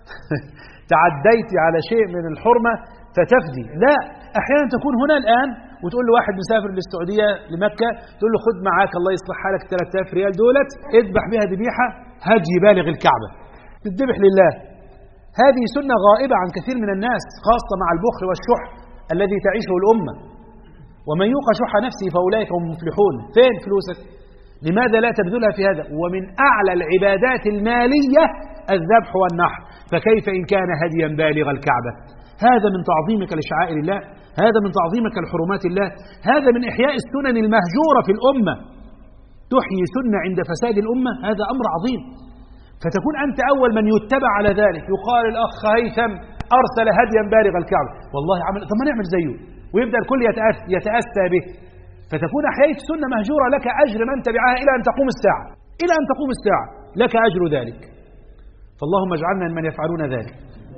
تعديت على شيء من الحرمة فتفدي، لا، أحيانا تكون هنا الآن وتقول له واحد مسافر للسعودية لمكة، تقول له خد معاك الله يصلح حالك ثلاثة آلاف ريال دولت اذبح بها ذبيحة هدي بالغ الكعبة، تذبح لله. هذه سنة غائبة عن كثير من الناس، خاصة مع البخل والشح الذي تعيشه الأمة. ومن يوق شح نفسه فأولئك هم المفلحون. فين فلوسك؟ لماذا لا تبذلها في هذا؟ ومن أعلى العبادات المالية الذبح والنحر، فكيف إن كان هديا بالغ الكعبة؟ هذا من تعظيمك لشعائر الله، هذا من تعظيمك لحرمات الله، هذا من إحياء السنن المهجورة في الأمة. تحيي سنة عند فساد الأمة، هذا أمر عظيم. فتكون أنت أول من يتبع على ذلك. يقال الأخ هيثم أرسل هديا بالغ الكعبة، والله عمل، طب ما نعمل زيه، ويبدأ الكل يتأسى به. فتكون أحييت سنة مهجورة، لك أجر من تبعها إلى أن تقوم الساعة، إلى أن تقوم الساعة لك أجر ذلك. فاللهم اجعلنا من يفعلون ذلك.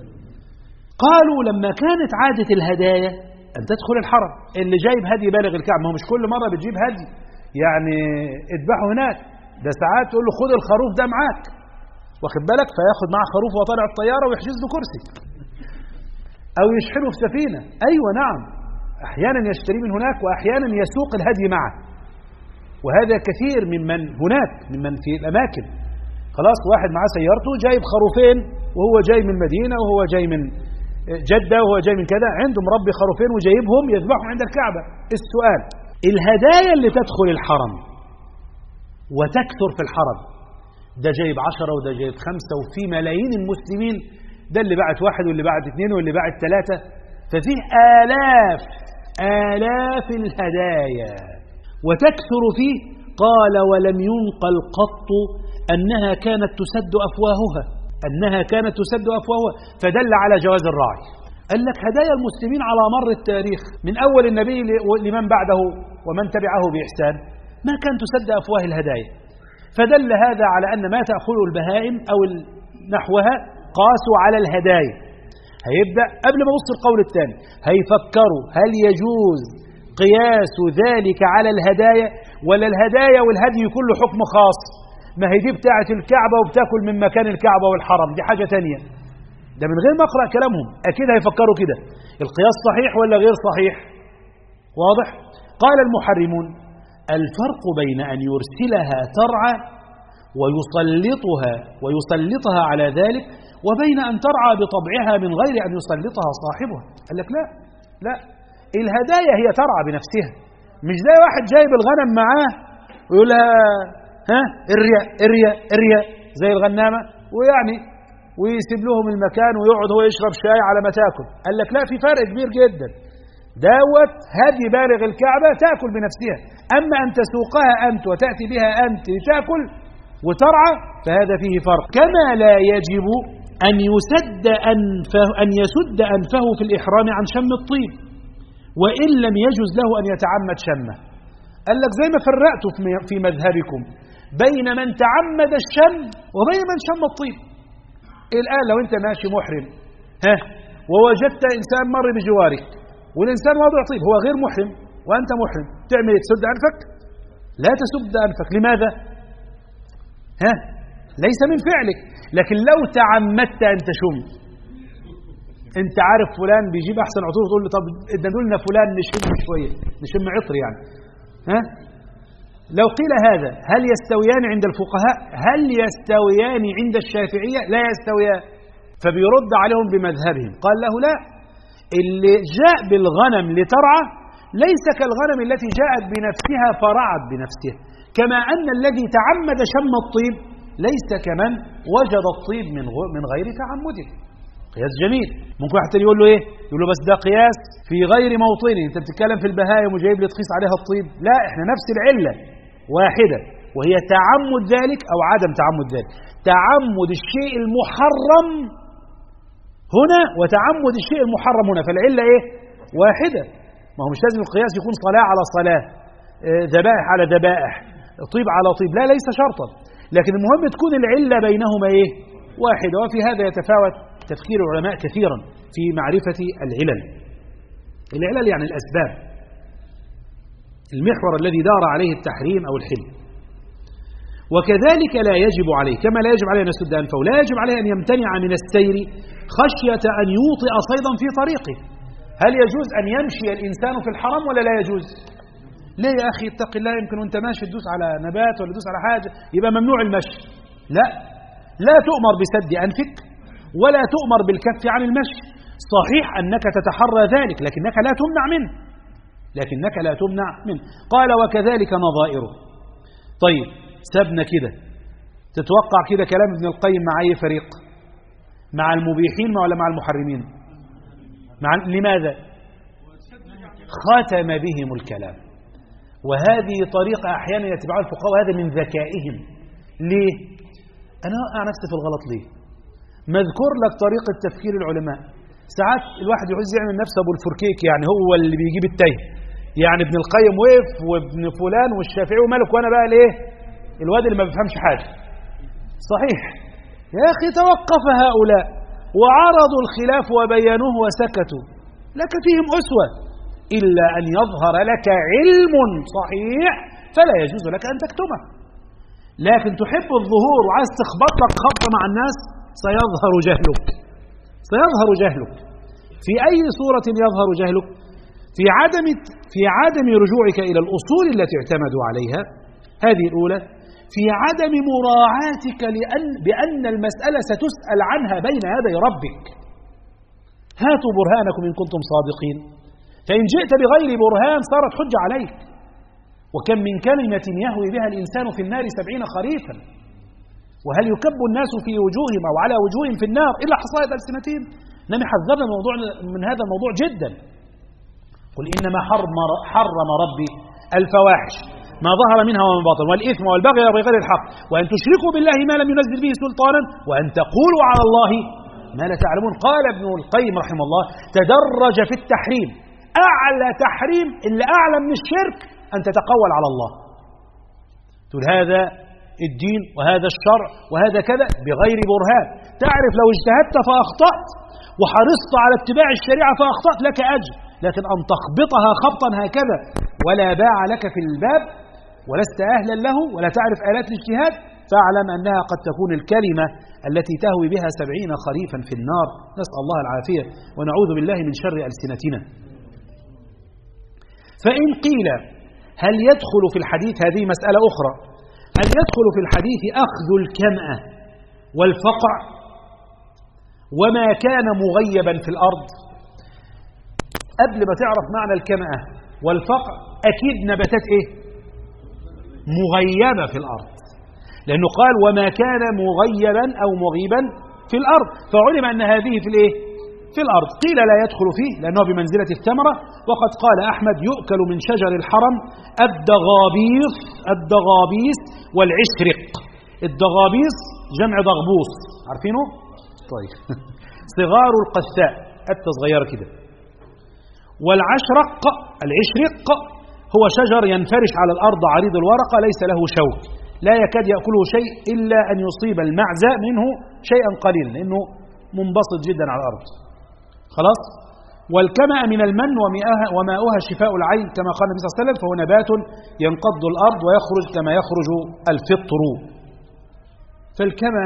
قالوا لما كانت عادة الهدايا أن تدخل الحرم، اللي جايب هدي بالغ الكعبة، ما هو مش كل مرة بتجيب هدي يعني اذبحه هناك، ده ساعات تقول له خد الخروف ده معاك، واخد بالك، فياخد معاه خروف وطالع الطيارة ويحجز له كرسي أو يشحنه في سفينة. أيوة نعم، أحيانا يشتري من هناك وأحيانا يسوق الهدي معه، وهذا كثير ممن هناك ممن في الأماكن. خلاص واحد معاه سيارته جايب خروفين وهو جاي من المدينة وهو جاي من جدة وهو جاي من كذا، عنده مربي خروفين وجايبهم يذبحهم عند الكعبة. السؤال، الهدايا اللي تدخل الحرم وتكثر في الحرم، ده جايب عشرة وده جايب خمسة وفي ملايين المسلمين، ده اللي بعت واحد واللي بعت اثنين واللي بعت ثلاثة، ففيه آلاف آلاف الهدايا وتكثر فيه. قال ولم ينقل قط أنها كانت تسد أفواهها، أنها كانت تسد أفواهها، فدل على جواز الراعي. قال لك هدايا المسلمين على مر التاريخ من أول النبي لمن بعده ومن تبعه بإحسان ما كان تسد أفواه الهدايا، فدل هذا على أن ما تأخذه البهائم أو نحوها قاسوا على الهدايا. هيبدأ قبل ما نبص القول الثاني هيفكروا هل يجوز قياس ذلك على الهدايا ولا الهدايا والهدي كله حكم خاص؟ ما هي دي بتاعة الكعبة وبتاكل من مكان الكعبة والحرم، دي حاجة تانية. ده من غير ما أقرأ كلامهم أكيد هيفكروا كده، القياس صحيح ولا غير صحيح؟ واضح؟ قال المحرمون الفرق بين أن يرسلها ترعى ويسلطها ويسلطها على ذلك وبين أن ترعى بطبعها من غير أن يسلطها صاحبها. قال لك لا لا، الهدايا هي ترعى بنفسها، مش زي واحد جايب الغنم معاه ويقول لها ها اريا اريا اريا زي الغنامة، ويعني ويسيب لهم المكان ويقعد هو يشرب شاي على ما تاكل. قال لك لا، في فرق كبير جدا. دوت هدي بالغ الكعبة تأكل بنفسها، أما أن تسوقها أنت وتأتي بها أنت لتأكل وترعى فهذا فيه فرق. كما لا يجب أن يسد أنفه أن يسد أنفه في الإحرام عن شم الطيب وإن لم يجوز له أن يتعمد شمه. قال لك زي ما فرقت في مذهبكم بين من تعمد الشم وبين من شم الطيب. الآن لو أنت ماشي محرم ها ووجدت إنسان مر بجوارك والإنسان واضع طيب، هو غير محرم وأنت محرم، تعمل تسد أنفك؟ لا تسد أنفك. لماذا؟ ها ليس من فعلك. لكن لو تعمدت أن تشم، أنت عارف فلان بيجيب أحسن عطور، تقول له طب ادنا لنا فلان نشم شوية، نشم عطر يعني. ها لو قيل هذا هل يستويان عند الفقهاء؟ هل يستويان عند الشافعية؟ لا يستويان. فبيرد عليهم بمذهبهم، قال له لا، اللي جاء بالغنم لترعى ليس كالغنم التي جاءت بنفسها فرعت بنفسها، كما أن الذي تعمد شم الطيب ليس كمن وجد الطيب من من غير تعمده. قياس جميل. ممكن واحد يقول له ايه؟ يقول له بس ده قياس في غير موطنه، انت بتتكلم في البهائم وجايب لي تقيس عليها الطيب. لا، احنا نفس العلة واحدة، وهي تعمد ذلك أو عدم تعمد ذلك. تعمد الشيء المحرم هنا وتعمد الشيء المحرم هنا، فالعلة ايه؟ واحدة. ما هو مش لازم القياس يكون صلاة على صلاة، ذبائح على ذبائح، طيب على طيب، لا ليس شرطا، لكن المهم تكون العلة بينهما ايه؟ واحدة. وفي هذا يتفاوت تفكير العلماء كثيرا في معرفة العلل. العلل يعني الأسباب، المحور الذي دار عليه التحريم أو الحل. وكذلك لا يجب عليه، كما لا يجب عليه أن يسد أنفه، لا يجب عليه أن يمتنع من السير خشية أن يوطئ صيدا في طريقه. هل يجوز أن يمشي الإنسان في الحرم ولا لا يجوز؟ ليه يا أخي اتق الله، يمكن وانت ماشي تدوس على نبات ولا تدوس على حاجة يبقى ممنوع المشي. لا، لا تؤمر بسد أنفك ولا تؤمر بالكف عن المشي. صحيح أنك تتحرى ذلك لكنك لا تمنع منه لكنك لا تمنع منه. قال وكذلك نظائره. طيب سبنا كده، تتوقع كده كلام ابن القيم مع أي فريق؟ مع المبيحين ولا مع المحرمين؟ مع لماذا؟ ختم بهم الكلام، وهذه طريقة أحيانا يتبعها الفقهاء وهذا من ذكائهم. ليه؟ أنا أوقع نفسي في الغلط ليه؟ مذكور لك طريقة تفكير العلماء. ساعات الواحد يعوز يعمل نفسه أبو الفركيك، يعني هو اللي بيجيب التيه، يعني ابن القيم وقف وابن فلان والشافعي ومالك وأنا بقى ليه؟ الواد اللي ما بيفهمش حاجة. صحيح يا أخي، توقف هؤلاء وعرضوا الخلاف وبينوه وسكتوا، لك فيهم أسوة، إلا أن يظهر لك علم صحيح فلا يجوز لك أن تكتمه. لكن تحب الظهور وعايز تخبط لك خبط مع الناس، سيظهر جهلك سيظهر جهلك. في أي صورة يظهر جهلك؟ في عدم في عدم رجوعك إلى الأصول التي اعتمدوا عليها، هذه الأولى. في عدم مراعاتك لأن بأن المسألة ستسأل عنها بين يدي ربك. هاتوا برهانكم إن كنتم صادقين، فإن جئت بغير برهان صارت حجة عليك. وكم من كلمة يهوي بها الإنسان في النار سبعين خريفا، وهل يكب الناس في وجوههم أو على وجوههم في النار إلا حصائد ألسنتهم؟ نمي حذرنا الموضوع من هذا الموضوع جدا. قل إنما حرم, حرم ربي الفواحش ما ظهر منها وما بطن والإثم والبغي بغير الحق وأن تشركوا بالله ما لم ينزل به سلطانا وأن تقولوا على الله ما لا تعلمون. قال ابن القيم رحمه الله تدرج في التحريم، أعلى تحريم اللي أعلى من الشرك أن تتقول على الله، تقول هذا الدين وهذا الشرع وهذا كذا بغير برهان. تعرف لو اجتهدت فأخطأت وحرصت على اتباع الشريعة فأخطأت لك أجر، لكن أن تخبطها خبطا هكذا ولا باع لك في الباب ولست أهلا له ولا تعرف آلات الاجتهاد، فاعلم أنها قد تكون الكلمة التي تهوي بها سبعين خريفا في النار. نسأل الله العافية ونعوذ بالله من شر ألسنتنا. فإن قيل هل يدخل في الحديث، هذه مسألة أخرى، هل يدخل في الحديث أخذ الكمأة والفقع وما كان مغيبا في الأرض؟ قبل ما تعرف معنى الكمأة والفقع أكيد نباتات إيه؟ مغيبة في الأرض، لأنه قال وما كان مغيبا أو مغيبا في الأرض، فعلم أن هذه في الإيه؟ في الأرض. قيل لا يدخل فيه لأنه بمنزلة الثمرة، وقد قال أحمد يؤكل من شجر الحرم الدغابيص الدغابيس والعشرق. الدغابيص جمع ضغبوص، عارفينه؟ طيب صغار القثاء، حتى صغيرة كده. والعشرق العشرق هو شجر ينفرش على الأرض عريض الورقة ليس له شوك، لا يكاد يأكله شيء إلا أن يصيب المعزة منه شيئا قليلا لأنه منبسط جدا على الأرض. خلاص. والكمأ من المن وماؤها شفاء العين كما قال النبي صلى الله عليه وسلم، فهو نبات ينقض الأرض ويخرج كما يخرج الفطر. فالكمأ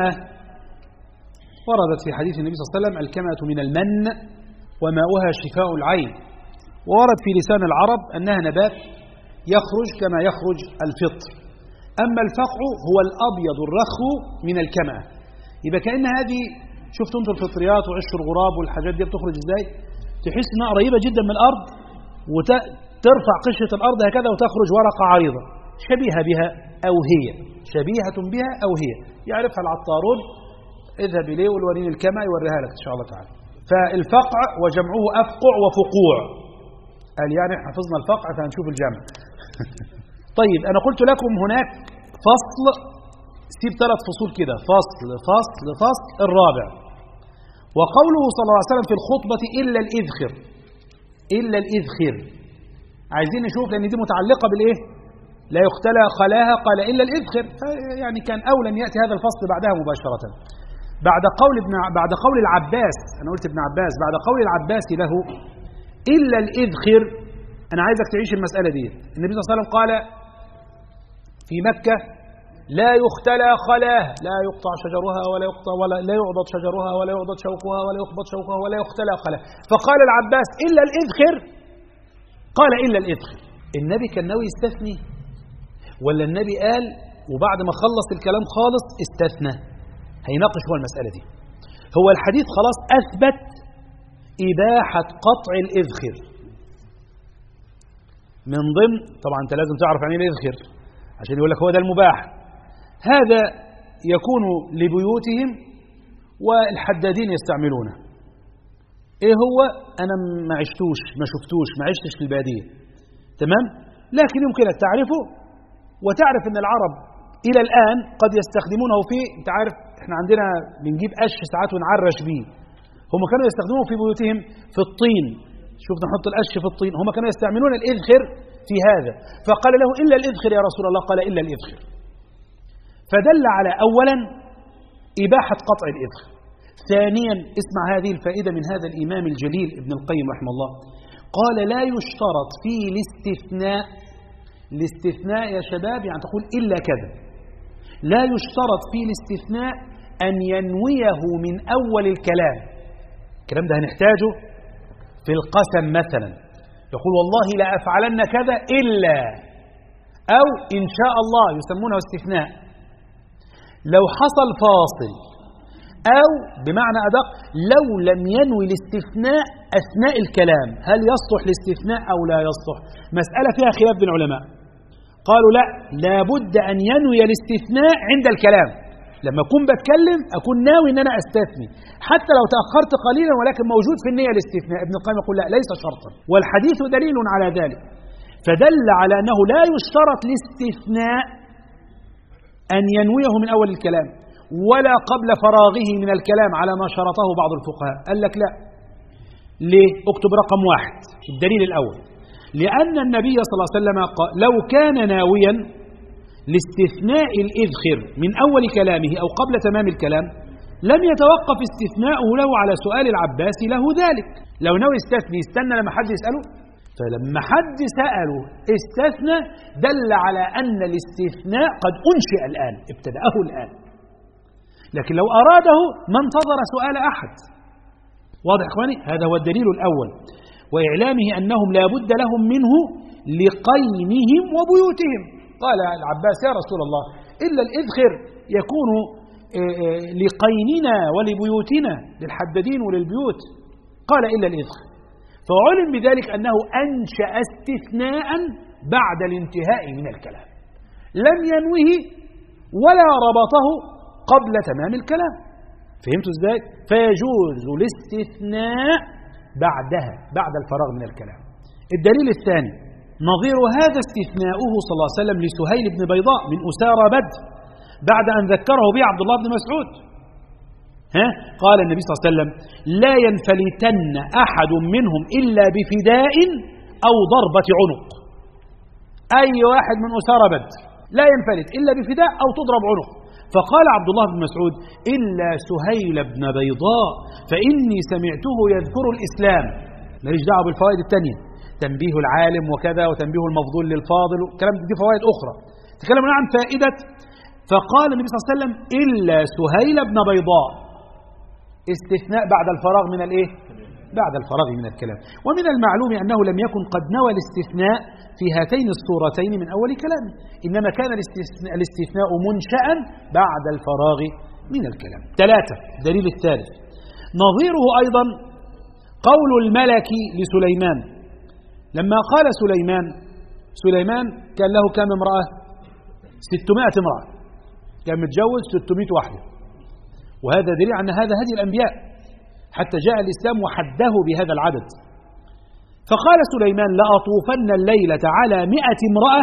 وردت في حديث النبي صلى الله عليه وسلم الكمأة من المن وماؤها شفاء العين، وورد في لسان العرب أنها نبات يخرج كما يخرج الفطر. أما الفقع هو الأبيض الرخو من الكمأة. يبقى كأن هذه، شفتوا انتم الفطريات وعش الغراب والحاجات دي بتخرج ازاي؟ تحس انها قريبة جدا من الأرض وترفع قشرة الأرض هكذا وتخرج ورقة عريضة شبيهة بها أو هي شبيهة بها أو هي يعرفها العطارون. اذهب إليه والورين الكمأة يوريها لك إن شاء الله تعالى. فالفقع وجمعه أفقع وفقوع، قال يعني حفظنا الفقع فهنشوف الجمع. طيب أنا قلت لكم هناك فصل، سيب ثلاث فصول كده، فصل فصل فصل الرابع. وقوله صلى الله عليه وسلم في الخطبة إلا الإذخر، إلا الإذخر عايزين نشوف لأن دي متعلقة بالإيه؟ لا يختلى خلاها، قال إلا الإذخر، يعني كان أولى أن يأتي هذا الفصل بعدها مباشرة. بعد قول ابن بعد قول العباس، أنا قلت ابن عباس، بعد قول العباس له إلا الإذخر، أنا عايزك تعيش المسألة دي. النبي صلى الله عليه وسلم قال في مكة لا يختلى خلاها، لا يقطع شجرها ولا يقطع ولا لا يعضد شجرها ولا يعضد شوكها ولا يخبط شوكها ولا يختلى خلاها. فقال العباس إلا الإذخر، قال إلا الإذخر. النبي كان ناوي يستثني ولا النبي قال وبعد ما خلص الكلام خالص استثنى؟ هيناقش هو المسألة دي. هو الحديث خلاص أثبت إباحة قطع الإذخر. من ضمن طبعا أنت لازم تعرف عن الإذخر عشان يقول لك هو ده المباح. هذا يكون لبيوتهم والحدادين يستعملونه. إيه هو؟ أنا ما عشتوش ما شفتوش ما عشتش في البادية، تمام؟ لكن يمكنك تعرفه وتعرف أن العرب إلى الآن قد يستخدمونه في، أنت عارف إحنا عندنا بنجيب قش ساعات ونعرش بيه، هم كانوا يستخدموه في بيوتهم في الطين. شوف نحط القش في الطين، هم كانوا يستعملون الإذخر في هذا، فقال له إلا الإذخر يا رسول الله، قال إلا الإذخر. فدل على أولا إباحة قطع الإذخر. ثانيا اسمع هذه الفائدة من هذا الإمام الجليل ابن القيم رحمه الله، قال لا يشترط في الاستثناء، الاستثناء يا شباب يعني تقول إلا كذا، لا يشترط في الاستثناء أن ينويه من أول الكلام. الكلام ده هنحتاجه في القسم مثلا، يقول والله لا أفعلن كذا إلا، أو إن شاء الله يسمونه استثناء. لو حصل فاصل أو بمعنى أدق لو لم ينوي الاستثناء أثناء الكلام، هل يصلح الاستثناء أو لا يصلح؟ مسألة فيها خلاف بين العلماء. قالوا لا، لابد أن ينوي الاستثناء عند الكلام. لما أكون بتكلم أكون ناوي أن أنا أستثني حتى لو تأخرت قليلا، ولكن موجود في النية الاستثناء. ابن القيم يقول لا، ليس شرطا، والحديث دليل على ذلك. فدل على أنه لا يشترط الاستثناء أن ينويه من أول الكلام ولا قبل فراغه من الكلام على ما شرطه بعض الفقهاء. قال لك لا. ليه؟ اكتب رقم واحد الدليل الأول، لأن النبي صلى الله عليه وسلم قال لو كان ناويا لاستثناء الإذخر من أول كلامه أو قبل تمام الكلام لم يتوقف استثناؤه له على سؤال العباس له ذلك. لو ناوي استثني استنى لما حد يسأله، فلما حد سأله استثنى دل على أن الاستثناء قد أنشئ الآن، ابتدأه الآن. لكن لو أراده ما انتظر سؤال أحد. واضح إخواني؟ هذا هو الدليل الأول، وإعلامه أنهم لا بد لهم منه لقينهم وبيوتهم. قال العباس يا رسول الله إلا الإذخر يكون لقيننا ولبيوتنا، للحدادين وللبيوت. قال إلا الإذخر، فعلم بذلك أنه أنشأ استثناء بعد الانتهاء من الكلام لم ينوه ولا ربطه قبل تمام الكلام. فهمتوا ازاي؟ فيجوز الاستثناء بعدها بعد الفراغ من الكلام. الدليل الثاني نظير هذا استثناؤه صلى الله عليه وسلم لسهيل بن بيضاء من أسارى بدر بعد أن ذكره به عبد الله بن مسعود. ها؟ قال النبي صلى الله عليه وسلم لا ينفلتن أحد منهم إلا بفداء أو ضربة عنق. أي واحد من أسارى بدر لا ينفلت إلا بفداء أو تضرب عنق. فقال عبد الله بن مسعود إلا سهيل بن بيضاء فإني سمعته يذكر الإسلام. ماليش دعوة بالفوائد التانية، تنبيه العالم وكذا وتنبيه المفضول للفاضل وكلام دي فوائد أخرى. تكلمنا عن فائدة. فقال النبي صلى الله عليه وسلم إلا سهيل بن بيضاء، استثناء بعد الفراغ من الإيه؟ بعد الفراغ من الكلام. ومن المعلوم أنه لم يكن قد نوى الاستثناء في هاتين الصورتين من أول كلامه، إنما كان الاستثناء, الاستثناء منشأ بعد الفراغ من الكلام. ثلاثة، دليل الثالث نظيره أيضا قول الملك لسليمان لما قال سليمان سليمان كان له كم امرأة؟ ستمائة امرأة، كان متجوز ستمائة واحدة، وهذا دليل أن هذا هدي الأنبياء حتى جاء الإسلام وحده بهذا العدد. فقال سليمان لأطوفن الليلة على مئة امرأة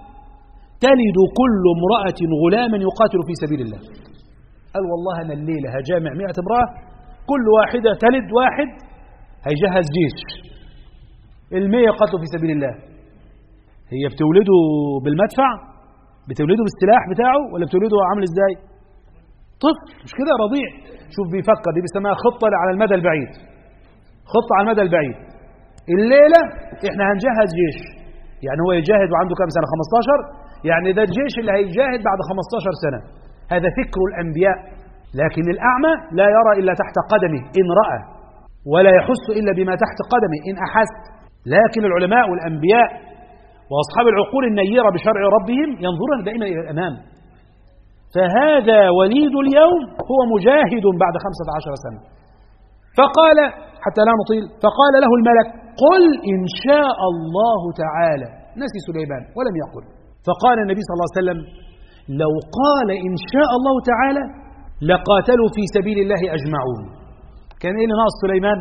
تلد كل امرأة غلاما يقاتل في سبيل الله. قال والله أنا الليلة هجامع مئة امرأة كل واحدة تلد واحد هيجهز جيش المية يقاتل في سبيل الله. هي بتولده بالمدفع، بتولده بالسلاح بتاعه، ولا بتولده عامل ازاي؟ طفل مش كده رضيع. شوف بيفكر، دي بيسميها خطة على المدى البعيد، خطة على المدى البعيد. الليلة احنا هنجهز جيش، يعني هو يجاهد وعنده كام سنة؟ خمستاشر، يعني ده الجيش اللي هيجاهد بعد خمستاشر سنة. هذا فكر الأنبياء. لكن الأعمى لا يرى إلا تحت قدمه إن رأى، ولا يحس إلا بما تحت قدمه إن أحس. لكن العلماء والأنبياء وأصحاب العقول النيرة بشرع ربهم ينظرون دائما إلى الأمام. فهذا وليد اليوم هو مجاهد بعد خمسة عشر سنة. فقال حتى لا نطيل، فقال له الملك قل إن شاء الله تعالى. نسي سليمان ولم يقل. فقال النبي صلى الله عليه وسلم لو قال إن شاء الله تعالى لقاتلوا في سبيل الله أجمعون. كان إيه ناقص سليمان؟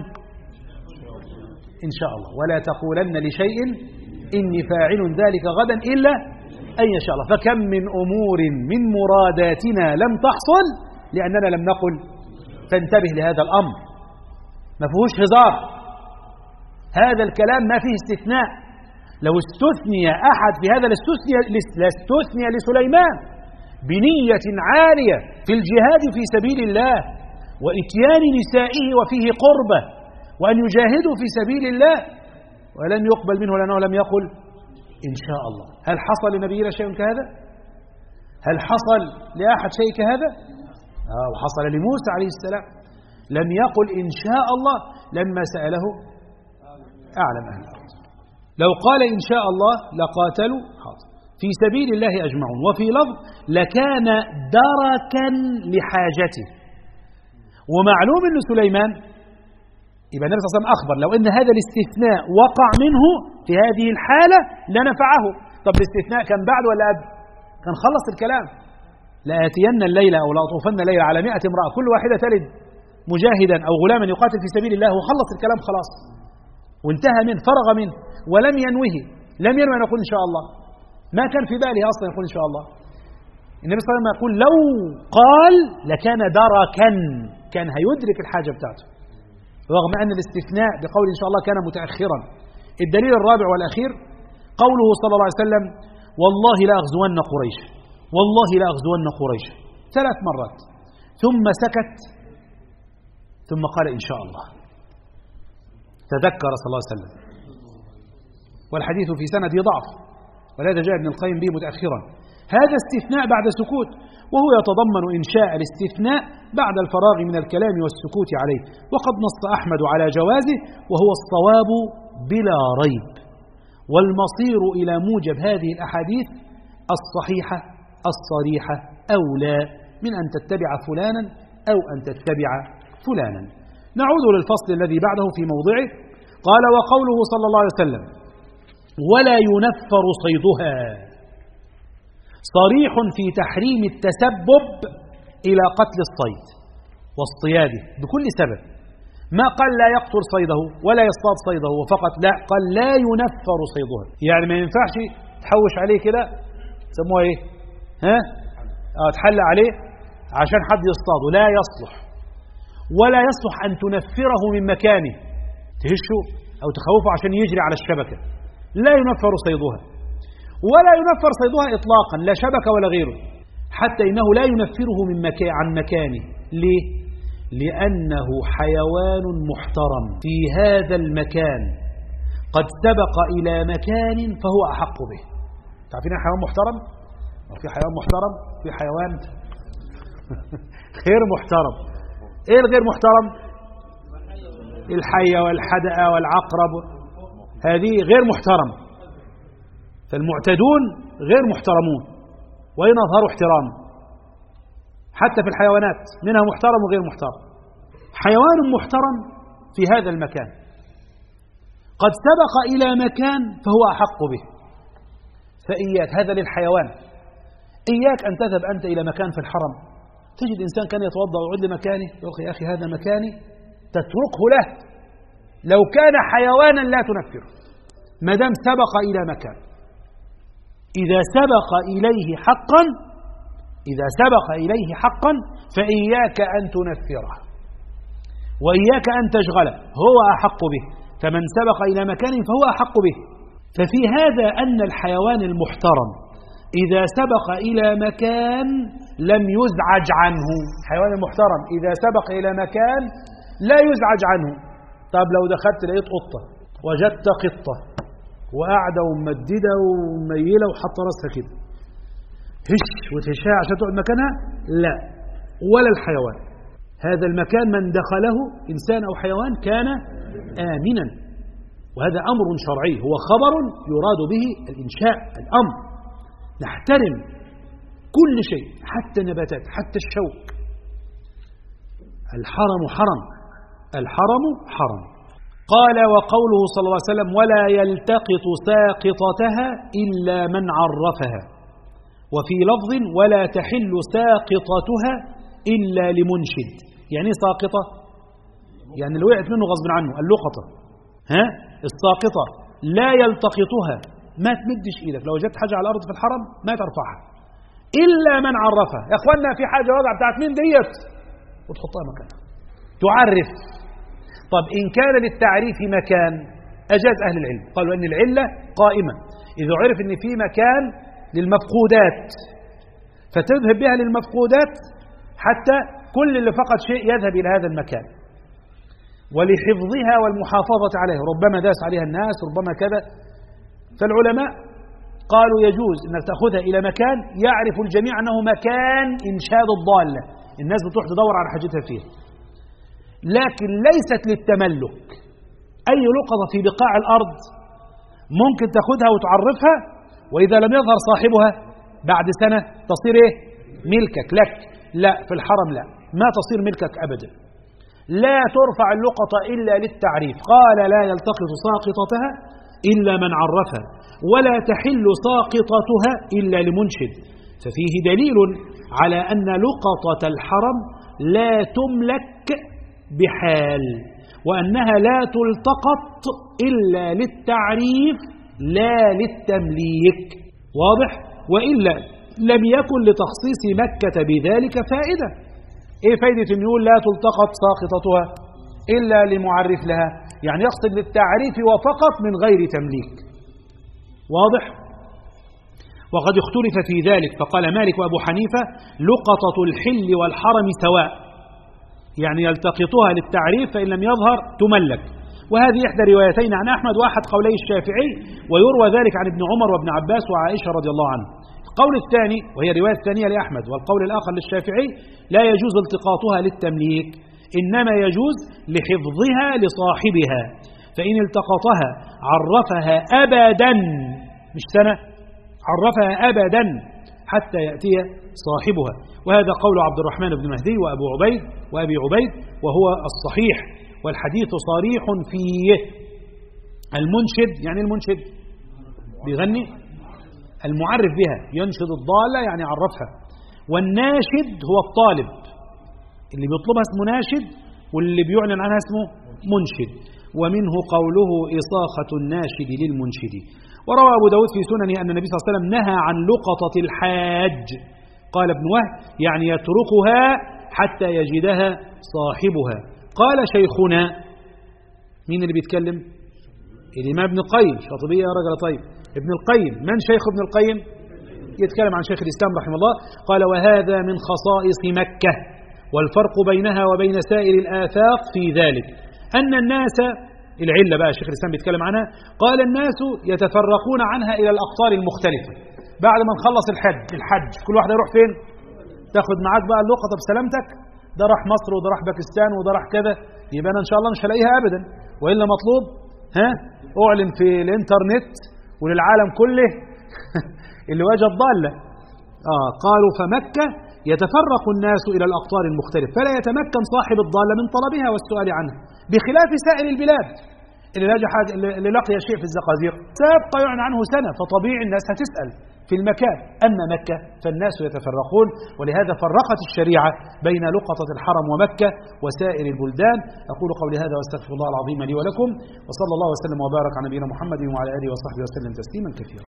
إن شاء الله. ولا تقولن لشيء إني فاعل ذلك غدا إلا أن يشاء الله. فكم من أمور من مراداتنا لم تحصل لأننا لم نقل. فانتبه لهذا الأمر، ما فيهوش هزار. هذا الكلام ما فيه استثناء. لو استثني أحد في هذا لاستثني لسليمان بنية عالية في الجهاد في سبيل الله وإتيان نسائه وفيه قربة وأن يجاهدوا في سبيل الله، ولم يقبل منه لأنه لم يقل إن شاء الله. هل حصل لنبينا شيء كهذا؟ هل حصل لأحد شيء كهذا؟ آه وحصل لموسى عليه السلام، لم يقل إن شاء الله لما سأله أعلم أهل الأرض. لو قال إن شاء الله لقاتلوا في سبيل الله أجمعون. وفي لفظ لكان دركا لحاجته. ومعلوم أن سليمان، يبقى النبي صلى الله عليه وسلم أخبر لو أن هذا الاستثناء وقع منه في هذه الحالة لنفعه. طب الاستثناء كان بعد ولا قبل؟ كان خلص الكلام. لآتين الليلة أو لأطوفن الليلة على مئة امرأة كل واحدة تلد مجاهدا أو غلاما يقاتل في سبيل الله، وخلص الكلام خلاص وانتهى منه، فرغ منه، ولم ينوه، لم ينوي أن يقول إن شاء الله. ما كان في باله أصلا يقول إن شاء الله. النبي صلى الله عليه وسلم يقول لو قال لكان دركا، كان هيدرك الحاجة بتاعته، رغم أن الاستثناء بقول إن شاء الله كان متأخرا. الدليل الرابع والأخير قوله صلى الله عليه وسلم والله لا أغزون قريش، والله لا أغزون قريش، ثلاث مرات، ثم سكت، ثم قال إن شاء الله. تذكر صلى الله عليه وسلم. والحديث في سنده ضعف، ولهذا جاء ابن القيم به متأخرا. هذا استثناء بعد سكوت، وهو يتضمن إنشاء الاستثناء بعد الفراغ من الكلام والسكوت عليه. وقد نص أحمد على جوازه وهو الصواب بلا ريب. والمصير إلى موجب هذه الأحاديث الصحيحة الصريحة أولى من أن تتبع فلانا أو أن تتبع فلانا. نعود للفصل الذي بعده في موضعه. قال وقوله صلى الله عليه وسلم ولا ينفر صيدها صريح في تحريم التسبب إلى قتل الصيد واصطياده بكل سبب. ما قال لا يقتل صيده ولا يصطاد صيده فقط، لا، قال لا ينفر صيدها. يعني ما ينفعش تحوش عليه كده، سموها ايه؟ ها؟ اه تحل عليه عشان حد يصطاده، لا يصلح. ولا يصلح أن تنفره من مكانه، تهشه أو تخوفه عشان يجري على الشبكة. لا ينفر صيدها، ولا ينفر صيدها إطلاقا، لا شبكة ولا غيره. حتى إنه لا ينفره من مكان عن مكانه. ليه؟ لأنه حيوان محترم في هذا المكان، قد سبق إلى مكان فهو أحق به. تعرفين حيوان محترم؟ في حيوان محترم، في حيوان غير محترم. ايه الغير محترم؟ الحية والحدقة والعقرب، هذه غير محترم. فالمعتدون غير محترمون وإن أظهروا احترام. حتى في الحيوانات منها محترم وغير محترم. حيوان محترم في هذا المكان قد سبق إلى مكان فهو أحق به. فإياك، هذا للحيوان، إياك أن تذهب أنت إلى مكان في الحرم تجد إنسان كان يتوضأ ويعود لمكانه، يقول يا أخي هذا مكاني، تتركه له. لو كان حيوانا لا تنفره ما دام سبق إلى مكان. إذا سبق إليه حقا إذا سبق إليه حقا فإياك أن تنفره وإياك أن تشغله، هو أحق به. فمن سبق إلى مكان فهو أحق به. ففي هذا أن الحيوان المحترم إذا سبق إلى مكان لم يزعج عنه. الحيوان المحترم إذا سبق إلى مكان لا يزعج عنه. طب لو دخلت لقيت قطة، وجدت قطة وقاعدة وممددة وميلة وحط راسها كده، هش وتهشها عشان تقعد مكانها؟ لا، ولا الحيوان. هذا المكان من دخله إنسان أو حيوان كان آمنا، وهذا أمر شرعي، هو خبر يراد به الإنشاء، الأمر. نحترم كل شيء حتى نباتات حتى الشوك. الحرم حرم، الحرم حرم. قال وقوله صلى الله عليه وسلم ولا يلتقط ساقطتها إلا من عرفها، وفي لفظ ولا تحل ساقطتها إلا لمنشد. يعني ساقطة يعني اللي وقعت منه غصب عنه، اللقطة ها الساقطة لا يلتقطها، ما تمدش إيدك لو وجدت حاجة على الأرض في الحرم ما ترفعها إلا من عرفها. يا أخوانا في حاجة وضع بتاعت مين ديت وتحطها مكانها تعرف. طب إن كان للتعريف مكان أجاز أهل العلم، قالوا أن العلة قائمة إذا عرف أن في مكان للمفقودات فتذهب بها للمفقودات حتى كل اللي فقد شيء يذهب إلى هذا المكان، ولحفظها والمحافظة عليها، ربما داس عليها الناس ربما كذا. فالعلماء قالوا يجوز أنك تأخذها إلى مكان يعرف الجميع أنه مكان إنشاد الضالة، الناس بتروح تدور على حاجتها فيه، لكن ليست للتملك. أي لقطة في بقاع الأرض ممكن تأخذها وتعرفها، وإذا لم يظهر صاحبها بعد سنة تصير إيه؟ ملكك لك. لا، في الحرم لا، ما تصير ملكك أبدا. لا ترفع اللقطة إلا للتعريف. قال لا يلتقط ساقطتها إلا من عرفها، ولا تحل ساقطتها إلا لمنشد. ففيه دليل على أن لقطة الحرم لا تملك بحال، وأنها لا تلتقط إلا للتعريف لا للتمليك. واضح؟ وإلا لم يكن لتخصيص مكة بذلك فائدة. إيه فائدة أن يقول لا تلتقط ساقطتها إلا لمعرف لها؟ يعني يقصد للتعريف وفقط من غير تمليك. واضح؟ وقد اختلف في ذلك، فقال مالك وأبو حنيفة لقطة الحل والحرم سواء، يعني يلتقطها للتعريف فإن لم يظهر تملك. وهذه إحدى روايتين عن أحمد وأحد قولي الشافعي، ويروى ذلك عن ابن عمر وابن عباس وعائشة رضي الله عنه. القول الثاني وهي الرواية الثانية لأحمد، والقول الآخر للشافعي لا يجوز التقاطها للتمليك، إنما يجوز لحفظها لصاحبها، فإن التقطها عرفها أبدا، مش سنة، عرفها أبدا حتى يأتي صاحبها. وهذا قول عبد الرحمن بن مهدي وأبو عبيد وأبي عبيد، وهو الصحيح، والحديث صريح فيه. المنشد يعني المنشد بيغني، المعرف بها ينشد الضالة يعني عرفها، والناشد هو الطالب اللي بيطلبها اسمه ناشد، واللي بيعلن عنها اسمه منشد. ومنه قوله إصاخة الناشد للمنشد. وروى أبو داود في سننه أن النبي صلى الله عليه وسلم نهى عن لقطة الحاج، قال ابن وهب يعني يتركها حتى يجدها صاحبها. قال شيخنا، مين اللي بيتكلم؟ الإمام ابن القيم. شاطبية يا رجل طيب. ابن القيم، من شيخ ابن القيم؟ يتكلم عن شيخ الإسلام رحمه الله. قال وهذا من خصائص مكة، والفرق بينها وبين سائر الآفاق في ذلك أن الناس، العلة بقى شيخ الإسلام بيتكلم عنها، قال الناس يتفرقون عنها إلى الأقطار المختلفة. بعد ما نخلص الحج الحج كل واحد يروح فين؟ تاخد معاك بقى اللقطة بسلامتك، ده راح مصر وده راح باكستان وده راح كذا، يبقى أنا إن شاء الله مش هلاقيها أبدا. وإلا مطلوب ها أعلن في الإنترنت وللعالم كله اللي وجد ضالة. آه قالوا فمكة يتفرق الناس إلى الأقطار المختلفة، فلا يتمكن صاحب الضالة من طلبها والسؤال عنها، بخلاف سائر البلاد اللي لقى حاجة اللي لقي شيء في الزقازيق سابقى يعلن عنه سنة، فطبيعي الناس هتسأل في المكان. أما مكة فالناس يتفرقون، ولهذا فرقت الشريعة بين لقطة الحرم ومكة وسائر البلدان. أقول قولي هذا واستغفر الله العظيم لي ولكم، وصلى الله وسلم وبارك على نبينا محمد وعلى آله وصحبه وسلم تسليما كثيرا.